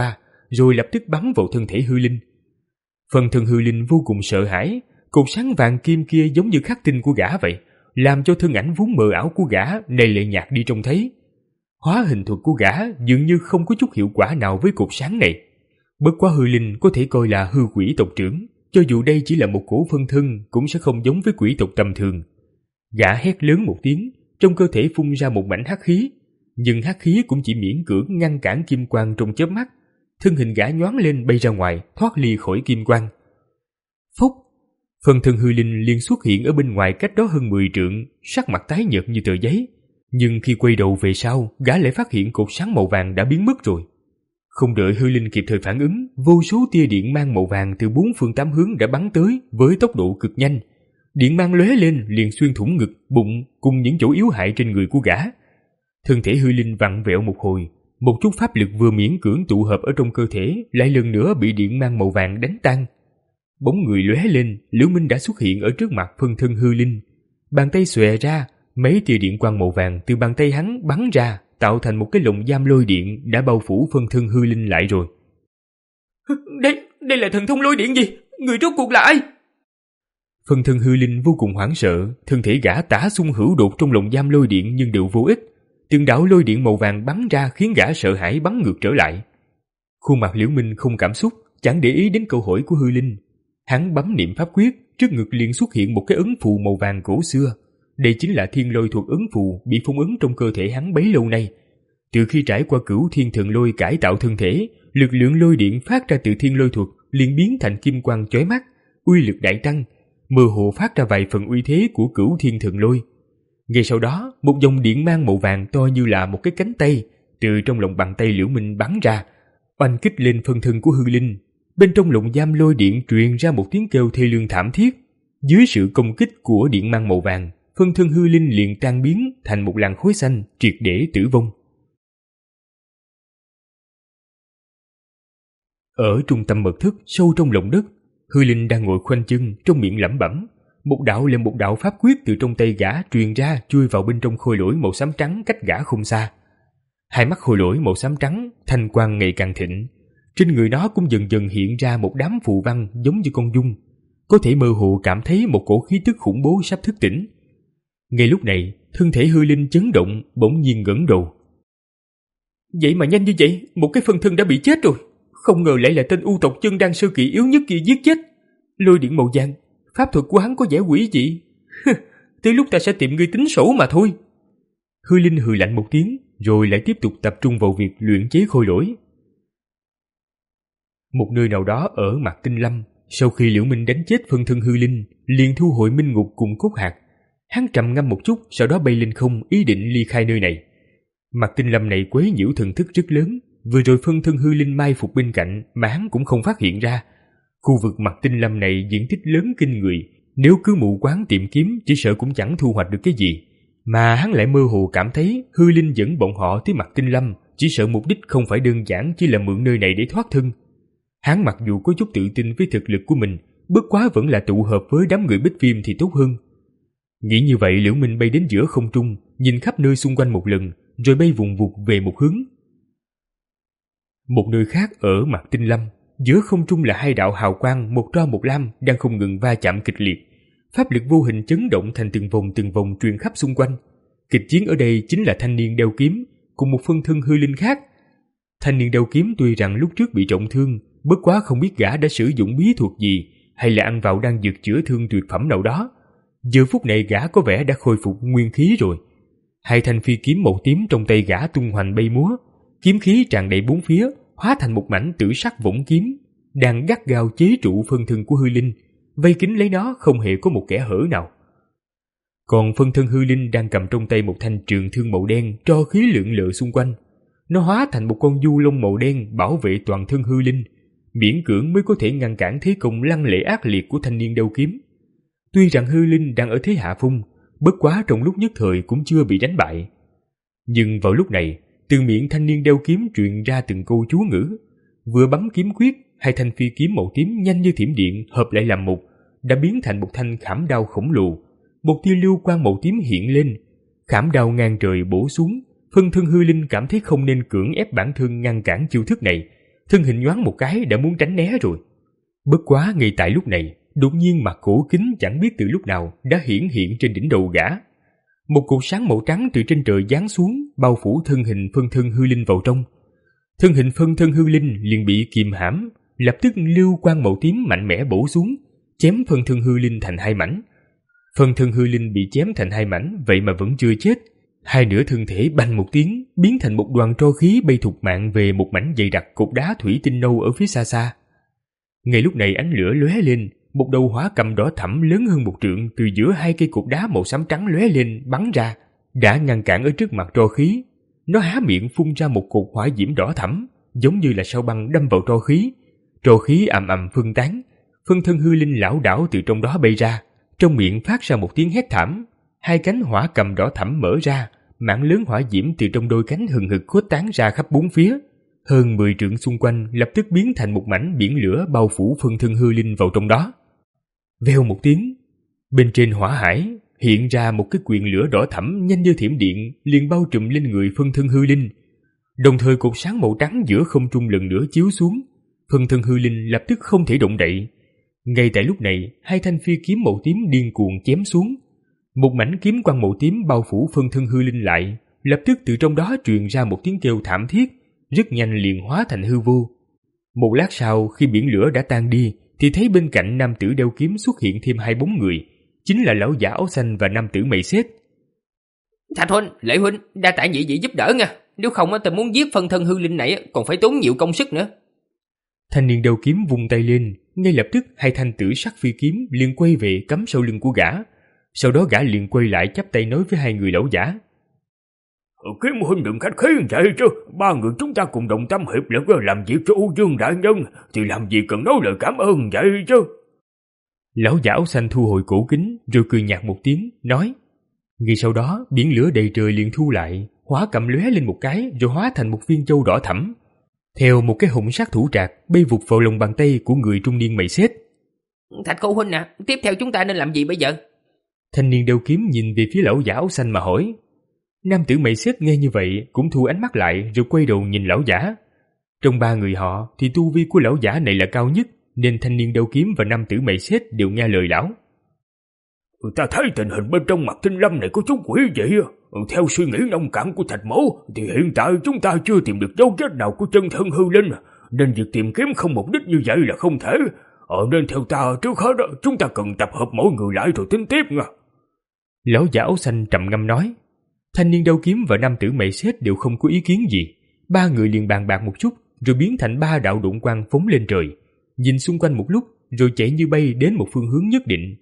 rồi lập tức bắn vào thân thể hư linh. Phần thân hư linh vô cùng sợ hãi, cột sáng vàng kim kia giống như khắc tinh của gã vậy, làm cho thân ảnh vốn mờ ảo của gã này lại nhạt đi trông thấy. Hóa hình thuật của gã dường như không có chút hiệu quả nào với cột sáng này. Bất quá hư linh có thể coi là hư quỷ tộc trưởng, cho dù đây chỉ là một cổ phân thân cũng sẽ không giống với quỷ tộc tầm thường. Gã hét lớn một tiếng, trong cơ thể phun ra một mảnh hắc khí, nhưng hắc khí cũng chỉ miễn cưỡng ngăn cản kim quang trong chớp mắt. Thân hình gã nhoáng lên bay ra ngoài, thoát ly khỏi kim quang. Phốc, phần thân hư linh liền xuất hiện ở bên ngoài cách đó hơn mười trượng, sắc mặt tái nhợt như tờ giấy. Nhưng khi quay đầu về sau, gã lại phát hiện cột sáng màu vàng đã biến mất rồi. Không đợi hư linh kịp thời phản ứng, vô số tia điện mang màu vàng từ bốn phương tám hướng đã bắn tới với tốc độ cực nhanh. Điện mang lóe lên liền xuyên thủng ngực, bụng cùng những chỗ yếu hại trên người của gã. Thân thể hư linh vặn vẹo một hồi, một chút pháp lực vừa miễn cưỡng tụ hợp ở trong cơ thể lại lần nữa bị điện mang màu vàng đánh tan. Bóng người lóe lên, Liễu Minh đã xuất hiện ở trước mặt phân thân hư linh. Bàn tay xòe ra, mấy tia điện quang màu vàng từ bàn tay hắn bắn ra, tạo thành một cái lồng giam lôi điện đã bao phủ phân thân hư linh lại rồi. Đây, đây là thần thông lôi điện gì? Người rốt cuộc là ai? Phân thân hư linh vô cùng hoảng sợ, thân thể gã tả xung hữu đột trong lồng giam lôi điện nhưng đều vô ích. Từng đạo lôi điện màu vàng bắn ra khiến gã sợ hãi bắn ngược trở lại. Khuôn mặt Liễu Minh không cảm xúc, chẳng để ý đến câu hỏi của hư linh. Hắn bấm niệm pháp quyết, trước ngực liền xuất hiện một cái ấn phù màu vàng cổ xưa. Đây chính là thiên lôi thuật ấn phù bị phong ấn trong cơ thể hắn bấy lâu nay. Từ khi trải qua cửu thiên thần lôi cải tạo thân thể, lực lượng lôi điện phát ra từ thiên lôi thuật liền biến thành kim quang chói mắt, uy lực đại tăng, mơ hồ phát ra vài phần uy thế của cửu thiên thần lôi. Ngay sau đó, một dòng điện mang màu vàng to như là một cái cánh tay từ trong lòng bàn tay Liễu Minh bắn ra, oanh kích lên phân thân của hư linh. Bên trong lồng giam lôi điện truyền ra một tiếng kêu thê lương thảm thiết. Dưới sự công kích của điện mang màu vàng, phân thân hư linh liền tan biến thành một làn khói xanh, triệt để tử vong. Ở trung tâm mật thất sâu trong lòng đất, hư linh đang ngồi khoanh chân, trong miệng lẩm bẩm. Một đạo lên một đạo pháp quyết từ trong tay gã truyền ra, chui vào bên trong khôi lỗi màu xám trắng cách gã không xa. Hai mắt khôi lỗi màu xám trắng, thanh quang ngày càng thịnh. Trên người nó cũng dần dần hiện ra một đám phù văn giống như con giun, có thể mơ hồ cảm thấy một cổ khí tức khủng bố sắp thức tỉnh. Ngay lúc này, thân thể hư linh chấn động, bỗng nhiên ngẩng đầu. Vậy mà nhanh như vậy, một cái phân thân đã bị chết rồi. Không ngờ lại là tên U tộc chân đan sơ kỳ yếu nhất kia giết chết. Lôi điện màu vàng, pháp thuật của hắn có vẻ quỷ dị. Tới lúc ta sẽ tìm người tính sổ mà thôi. Hư linh hừ lạnh một tiếng, rồi lại tiếp tục tập trung vào việc luyện chế khôi lỗi. Một nơi nào đó ở Mạc Tinh Lâm, sau khi Liễu Minh đánh chết phân thân hư linh, liền thu hồi minh ngục cùng cốt hạt. Hắn trầm ngâm một chút, sau đó bay lên không, ý định ly khai nơi này. Mạc Tinh Lâm này quấy nhiễu thần thức rất lớn, vừa rồi phân thân hư linh mai phục bên cạnh mà hắn cũng không phát hiện ra. Khu vực Mạc Tinh Lâm này diện tích lớn kinh người, nếu cứ mù quáng tìm kiếm chỉ sợ cũng chẳng thu hoạch được cái gì. Mà hắn lại mơ hồ cảm thấy hư linh dẫn bọn họ tới Mạc Tinh Lâm, chỉ sợ mục đích không phải đơn giản chỉ là mượn nơi này để thoát thân. Hắn mặc dù có chút tự tin với thực lực của mình, bất quá vẫn là tụ hợp với đám người Bích Viêm thì tốt hơn. Nghĩ như vậy, Liễu Minh bay đến giữa không trung, nhìn khắp nơi xung quanh một lần, rồi bay vùng vụt về một hướng. Một nơi khác ở Mạc Tinh Lâm, giữa không trung là hai đạo hào quang một tro một lam đang không ngừng va chạm kịch liệt. Pháp lực vô hình chấn động thành từng vòng từng vòng truyền khắp xung quanh. Kịch chiến ở đây chính là thanh niên đeo kiếm cùng một phân thân hư linh khác. Thanh niên đeo kiếm tuy rằng lúc trước bị trọng thương, bất quá không biết gã đã sử dụng bí thuật gì hay là ăn vào đan dược chữa thương tuyệt phẩm nào đó. Giờ phút này gã có vẻ đã khôi phục nguyên khí rồi. Hai thanh phi kiếm màu tím trong tay gã tung hoành bay múa, kiếm khí tràn đầy bốn phía, hóa thành một mảnh tử sắc võng kiếm, đang gắt gao chế trụ phân thân của hư linh, vây kín lấy nó không hề có một kẽ hở nào. Còn phân thân hư linh đang cầm trong tay một thanh trường thương màu đen tro khí lượn lờ xung quanh. Nó hóa thành một con du lông màu đen bảo vệ toàn thân hư linh, miễn cưỡng mới có thể ngăn cản thế công lăng lệ ác liệt của thanh niên đeo kiếm. Tuy rằng hư linh đang ở thế hạ phong, bất quá trong lúc nhất thời cũng chưa bị đánh bại. Nhưng vào lúc này, từ miệng thanh niên đeo kiếm truyền ra từng câu chú ngữ. Vừa bấm kiếm quyết, hai thanh phi kiếm màu tím nhanh như thiểm điện hợp lại làm một, đã biến thành một thanh khảm đao khổng lồ. Một tia lưu quang màu tím hiện lên, khảm đao ngang trời bổ xuống. Phân thân hư linh cảm thấy không nên cưỡng ép bản thân ngăn cản chiêu thức này, thân hình nhoáng một cái đã muốn tránh né rồi. Bất quá ngay tại lúc này, đột nhiên mặt cổ kính chẳng biết từ lúc nào đã hiển hiện trên đỉnh đầu gã. Một cột sáng màu trắng từ trên trời giáng xuống, bao phủ thân hình phân thân hư linh vào trong. Thân hình phân thân hư linh liền bị kìm hãm, lập tức lưu quang màu tím mạnh mẽ bổ xuống, chém phân thân hư linh thành hai mảnh. Phân thân hư linh bị chém thành hai mảnh, vậy mà vẫn chưa chết. Hai nửa thân thể bành một tiếng, biến thành một đoàn tro khí bay thục mạng về một mảnh dày đặc cột đá thủy tinh nâu ở phía xa xa. Ngay lúc này ánh lửa lóe lên, một đầu hỏa cầm đỏ thẫm lớn hơn một trượng từ giữa hai cây cột đá màu xám trắng lóe lên bắn ra, đã ngăn cản ở trước mặt tro khí. Nó há miệng phun ra một cột hỏa diễm đỏ thẫm, giống như là sao băng đâm vào tro khí. Tro khí ầm ầm phân tán, phân thân hư linh lảo đảo từ trong đó bay ra, trong miệng phát ra một tiếng hét thảm. Hai cánh hỏa cầm đỏ thẫm mở ra, mảng lớn hỏa diễm từ trong đôi cánh hừng hực khuếch tán ra khắp bốn phía. Hơn mười trượng xung quanh lập tức biến thành một mảnh biển lửa bao phủ phân thân hư linh vào trong đó. Vèo một tiếng, bên trên hỏa hải hiện ra một cái quyền lửa đỏ thẫm nhanh như thiểm điện liền bao trùm lên người phân thân hư linh. Đồng thời cột sáng màu trắng giữa không trung lần nữa chiếu xuống, phân thân hư linh lập tức không thể động đậy. Ngay tại lúc này, hai thanh phi kiếm màu tím điên cuồng chém xuống. Một mảnh kiếm quang màu tím bao phủ phân thân hư linh lại, lập tức từ trong đó truyền ra một tiếng kêu thảm thiết, rất nhanh liền hóa thành hư vô. Một lát sau, khi biển lửa đã tan đi, thì thấy bên cạnh nam tử đeo kiếm xuất hiện thêm hai bóng người, chính là lão giả áo xanh và nam tử mày xếp. Thạch huynh, Lệ huynh, đa tạ nhị vị giúp đỡ nha, nếu không ta muốn giết phân thân hư linh này còn phải tốn nhiều công sức nữa. Thanh niên đeo kiếm vung tay lên, ngay lập tức hai thanh tử sắc phi kiếm liền quay về cắm sau lưng của gã. Sau đó gã liền quay lại chắp tay nói với hai người lão giả. Kiếm huynh đừng khách khí vậy chứ, ba người chúng ta cùng đồng tâm hiệp lực làm việc cho U Dương đại nhân, thì làm gì cần nói lời cảm ơn vậy chứ. Lão giả áo xanh thu hồi cổ kính rồi cười nhạt một tiếng, nói. Ngay sau đó biển lửa đầy trời liền thu lại, hóa cầm lóe lên một cái rồi hóa thành một viên châu đỏ thẫm. Theo một cái hồng sắc thủ trạc bay vụt vào lòng bàn tay của người trung niên mày xếp. Thạch cô huynh à, tiếp theo chúng ta nên làm gì bây giờ? Thanh niên đeo kiếm nhìn về phía lão giả áo xanh mà hỏi. Nam tử mày xếp nghe như vậy cũng thu ánh mắt lại rồi quay đầu nhìn lão giả. Trong ba người họ thì tu vi của lão giả này là cao nhất, nên thanh niên đeo kiếm và nam tử mày xếp đều nghe lời lão. Ta thấy tình hình bên trong Mạc Tinh Lâm này có chút quỷ dị. Theo suy nghĩ nông cạn của Thạch Mẫu thì hiện tại chúng ta chưa tìm được dấu vết nào của chân thân hư linh, nên việc tìm kiếm không mục đích như vậy là không thể. Ờ, nên theo ta trước hết chúng ta cần tập hợp mỗi người lại rồi tính tiếp nha. Lão giả áo xanh trầm ngâm nói. Thanh niên đeo kiếm và nam tử mày xếp đều không có ý kiến gì. Ba người liền bàn bạc một chút rồi biến thành ba đạo độn quang phóng lên trời, nhìn xung quanh một lúc rồi chạy như bay đến một phương hướng nhất định.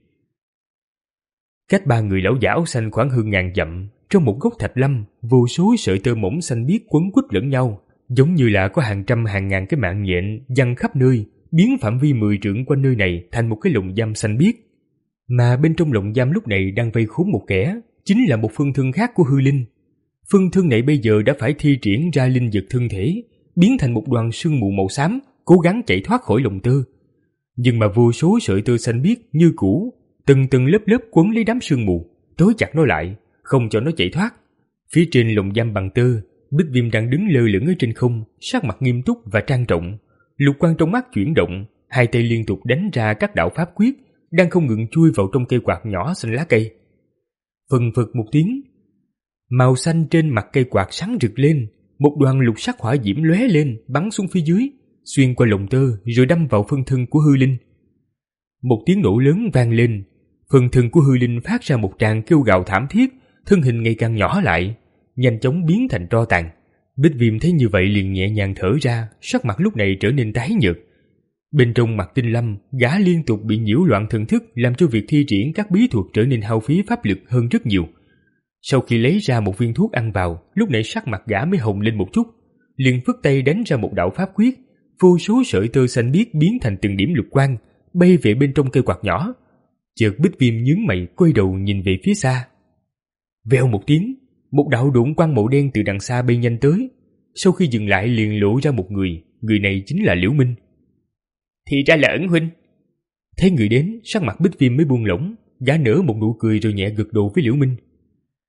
Cách ba người lão giả áo xanh khoảng hơn ngàn dặm, trong một gốc thạch lâm, vô số sợi tơ mỏng xanh biếc quấn quýt lẫn nhau, giống như là có hàng trăm hàng ngàn cái mạng nhện giăng khắp nơi, biến phạm vi mười trượng quanh nơi này thành một cái lồng giam xanh biếc. Mà bên trong lồng giam lúc này đang vây khốn một kẻ, chính là một phân thân khác của hư linh. Phân thân này bây giờ đã phải thi triển ra linh vật thân thể, biến thành một đoàn sương mù màu xám, cố gắng chạy thoát khỏi lồng tơ. Nhưng mà vô số sợi tơ xanh biếc như cũ, từng từng lớp lớp quấn lấy đám sương mù, trói chặt nó lại, không cho nó chạy thoát. Phía trên lồng giam bằng tơ, Bích Viêm đang đứng lơ lửng ở trên không, sắc mặt nghiêm túc và trang trọng. Lục quang trong mắt chuyển động, hai tay liên tục đánh ra các đạo pháp quyết, đang không ngừng chui vào trong cây quạt nhỏ xanh lá cây. Phần phật một tiếng, màu xanh trên mặt cây quạt sáng rực lên, một đoàn lục sắc hỏa diễm lóe lên, bắn xuống phía dưới, xuyên qua lồng tơ rồi đâm vào phân thân của hư linh. Một tiếng nổ lớn vang lên, phân thân của hư linh phát ra một tràng kêu gào thảm thiết, thân hình ngày càng nhỏ lại, nhanh chóng biến thành tro tàn. Bích Viêm thấy như vậy liền nhẹ nhàng thở ra, sắc mặt lúc này trở nên tái nhợt. Bên trong Mạc Tinh Lâm, gã liên tục bị nhiễu loạn thần thức, làm cho việc thi triển các bí thuật trở nên hao phí pháp lực hơn rất nhiều. Sau khi lấy ra một viên thuốc ăn vào, lúc này sắc mặt gã mới hồng lên một chút, liền phất tay đánh ra một đạo pháp quyết, vô số sợi tơ xanh biếc biến thành từng điểm lục quang, bay về bên trong cây quạt nhỏ. Chợt Bích Viêm nhướng mày quay đầu nhìn về phía xa. Vèo một tiếng, một đạo độn quang màu đen từ đằng xa bay nhanh tới. Sau khi dừng lại liền lộ ra một người, người này chính là Liễu Minh. Thì ra là ẩn huynh. Thấy người đến, sắc mặt Bích Viêm mới buông lỏng, gã nở một nụ cười rồi nhẹ gật đầu với Liễu Minh.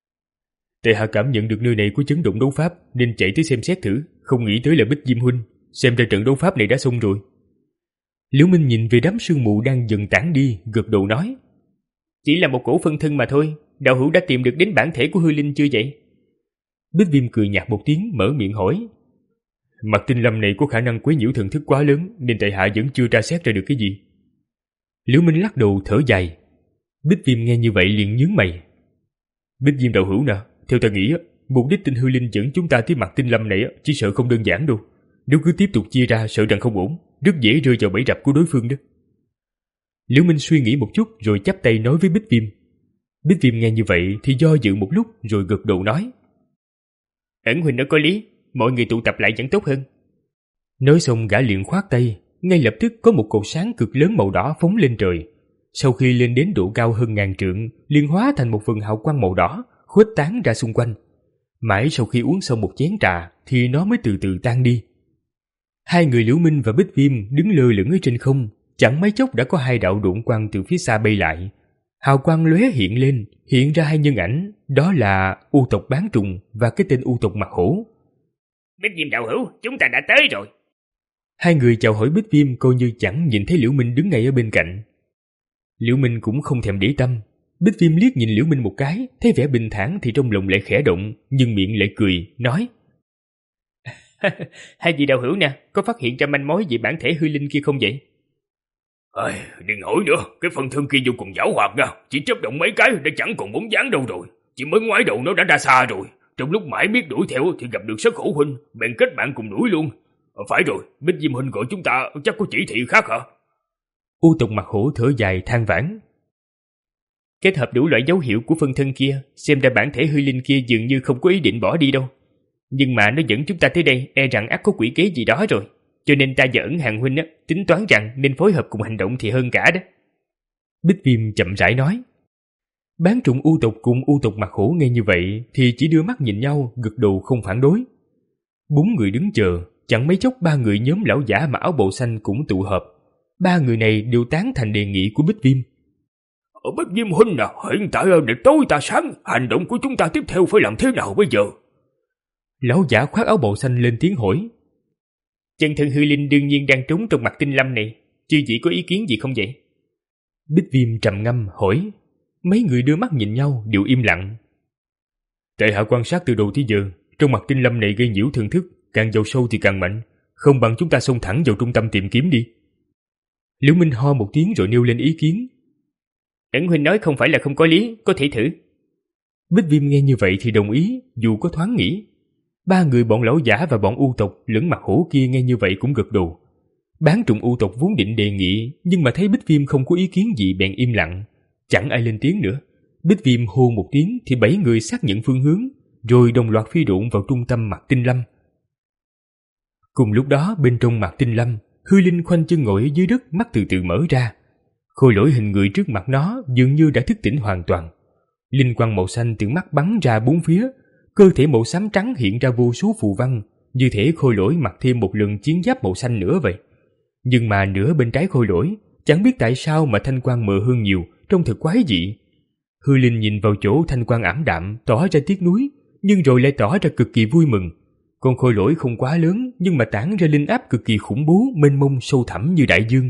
Tại hạ cảm nhận được nơi này có chấn động đấu pháp nên chạy tới xem xét thử, không nghĩ tới là Bích Diêm huynh. xem ra trận đấu pháp này đã xong rồi. Liễu Minh nhìn về đám sương mù đang dần tản đi, gật đầu nói. Chỉ là một cổ phân thân mà thôi, đạo hữu đã tìm được đến bản thể của hư linh chưa vậy? Bích Viêm cười nhạt một tiếng, mở miệng hỏi. Mặt tinh lâm này có khả năng quấy nhiễu thần thức quá lớn, nên tại hạ vẫn chưa tra xét ra được cái gì. Liễu Minh lắc đầu thở dài. Bích Viêm nghe như vậy liền nhướng mày. Bích Viêm đạo hữu nè, theo ta nghĩ, mục đích tinh hư linh dẫn chúng ta tới mặt tinh lâm này chỉ sợ không đơn giản đâu. Nếu cứ tiếp tục chia ra sợ rằng không ổn, rất dễ rơi vào bẫy rập của đối phương đó. Liễu Minh suy nghĩ một chút rồi chắp tay nói với Bích Viêm. Bích Viêm nghe như vậy thì do dự một lúc rồi gật đầu nói. Ẩn huynh nói có lý, mọi người tụ tập lại vẫn tốt hơn. Nói xong gã liền khoát tay, ngay lập tức có một cột sáng cực lớn màu đỏ phóng lên trời. Sau khi lên đến độ cao hơn ngàn trượng, liền hóa thành một phần hào quang màu đỏ, khuếch tán ra xung quanh. Mãi sau khi uống xong một chén trà thì nó mới từ từ tan đi. Hai người Liễu Minh và Bích Viêm đứng lơ lửng ở trên không, chẳng mấy chốc đã có hai đạo độn quang từ phía xa bay lại. Hào quang lóe hiện lên, hiện ra hai nhân ảnh, đó là U tộc Bán Trùng và cái tên U tộc Mặt Hổ. Bích Viêm đạo hữu, chúng ta đã tới rồi. Hai người chào hỏi Bích Viêm coi như chẳng nhìn thấy Liễu Minh đứng ngay ở bên cạnh. Liễu Minh cũng không thèm để tâm. Bích Viêm liếc nhìn Liễu Minh một cái, thấy vẻ bình thản thì trong lòng lại khẽ động, nhưng miệng lại cười, nói. Hai vị đạo hữu nè, có phát hiện ra manh mối về bản thể hư linh kia không vậy? Ôi, đừng hỏi nữa, cái phần thân kia vô cùng giảo hoạt nha, chỉ chớp động mấy cái đã chẳng còn bóng dáng đâu rồi. Chỉ mới ngoái đầu nó đã ra xa rồi. Trong lúc mãi biết đuổi theo thì gặp được Sất Hổ huynh, bèn kết bạn cùng đuổi luôn. Ờ, phải rồi, Bích Diêm huynh gọi chúng ta chắc có chỉ thị khác hả? U tộc Mặt Hổ thở dài than vãn. Kết hợp đủ loại dấu hiệu của phân thân kia, xem ra bản thể hư linh kia dường như không có ý định bỏ đi đâu. Nhưng mà nó dẫn chúng ta tới đây, e rằng ắt có quỷ kế gì đó rồi. Cho nên ta và Ẩn Hàng huynh á, tính toán rằng nên phối hợp cùng hành động thì hơn cả đó. Bích Viêm chậm rãi nói. Bán Trùng U tộc cùng U tộc Mặt Hổ nghe như vậy thì chỉ đưa mắt nhìn nhau, gật đầu không phản đối. Bốn người đứng chờ, chẳng mấy chốc ba người nhóm lão giả mặc áo bào xanh cũng tụ họp. Ba người này đều tán thành đề nghị của Bích Viêm. Ở Bích Viêm huynh à, hiện tại để tối ta sáng, hành động của chúng ta tiếp theo phải làm thế nào bây giờ? Lão giả khoác áo bào xanh lên tiếng hỏi. Chân thân hư linh đương nhiên đang trốn trong mặt tinh lâm này, chư vị có ý kiến gì không vậy? Bích Viêm trầm ngâm hỏi. Mấy người đưa mắt nhìn nhau đều im lặng. Tại hạ quan sát từ đầu tới giờ, trong mặt tinh lâm này gây nhiễu thần thức, càng vào sâu thì càng mạnh, không bằng chúng ta xông thẳng vào trung tâm tìm kiếm đi. Liễu Minh ho một tiếng rồi nêu lên ý kiến. Ẩn huynh nói không phải là không có lý, có thể thử. Bích Viêm nghe như vậy thì đồng ý, dù có thoáng nghĩ. Ba người bọn lão giả và bọn U tộc lẫn Mặt Hổ kia nghe như vậy cũng gật đầu. Bán Trùng U tộc vốn định đề nghị, nhưng mà thấy Bích Viêm không có ý kiến gì bèn im lặng. Chẳng ai lên tiếng nữa. Bích Viêm hô một tiếng thì bảy người xác nhận phương hướng, rồi đồng loạt phi độn vào trung tâm mặt tinh lâm. Cùng lúc đó bên trong mặt tinh lâm, hư linh khoanh chân ngồi ở dưới đất, mắt từ từ mở ra. Khôi lỗi hình người trước mặt nó dường như đã thức tỉnh hoàn toàn. Linh quang màu xanh từ mắt bắn ra bốn phía, cơ thể màu xám trắng hiện ra vô số phù văn, như thể khôi lỗi mặc thêm một lần chiến giáp màu xanh nữa vậy. Nhưng mà nửa bên trái khôi lỗi, chẳng biết tại sao mà thanh quang mờ hơn nhiều, trông thật quái dị. Hư linh nhìn vào chỗ thanh quang ảm đạm, tỏ ra tiếc nuối, nhưng rồi lại tỏ ra cực kỳ vui mừng. Con khôi lỗi không quá lớn, nhưng mà tản ra linh áp cực kỳ khủng bố, mênh mông sâu thẳm như đại dương.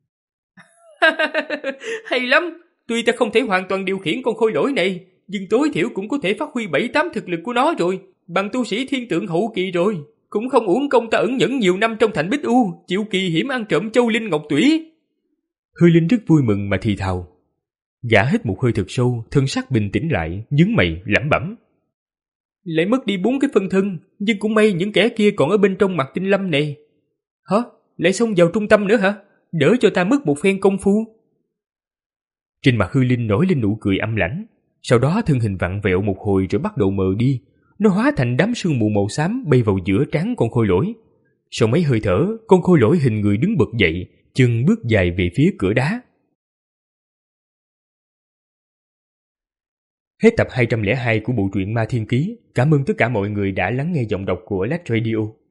Hay lắm, tuy ta không thể hoàn toàn điều khiển con khôi lỗi này, nhưng tối thiểu cũng có thể phát huy bảy tám thực lực của nó rồi, bằng tu sĩ thiên tượng hậu kỳ rồi. Cũng không uổng công ta ẩn nhẫn nhiều năm trong thành Bích U, chịu kỳ hiểm ăn trộm châu linh ngọc tủy. Hư linh rất vui mừng mà thì thào. Gã hít một hơi thật sâu, thân sắc bình tĩnh lại, nhướng mày lẩm bẩm. Lại mất đi bốn cái phân thân, nhưng cũng may những kẻ kia còn ở bên trong mặt tinh lâm này. Hả? Lại xông vào trung tâm nữa hả? Đỡ cho ta mất một phen công phu. Trên mặt hư linh nổi lên nụ cười âm lãnh, sau đó thân hình vặn vẹo một hồi rồi bắt đầu mờ đi. Nó hóa thành đám sương mù màu xám bay vào giữa trán con khôi lỗi. Sau mấy hơi thở, con khôi lỗi hình người đứng bật dậy, chân bước dài về phía cửa đá. Hết tập hai trăm lẻ hai của bộ truyện Ma Thiên Ký. Cảm ơn tất cả mọi người đã lắng nghe giọng đọc của Lách Radio.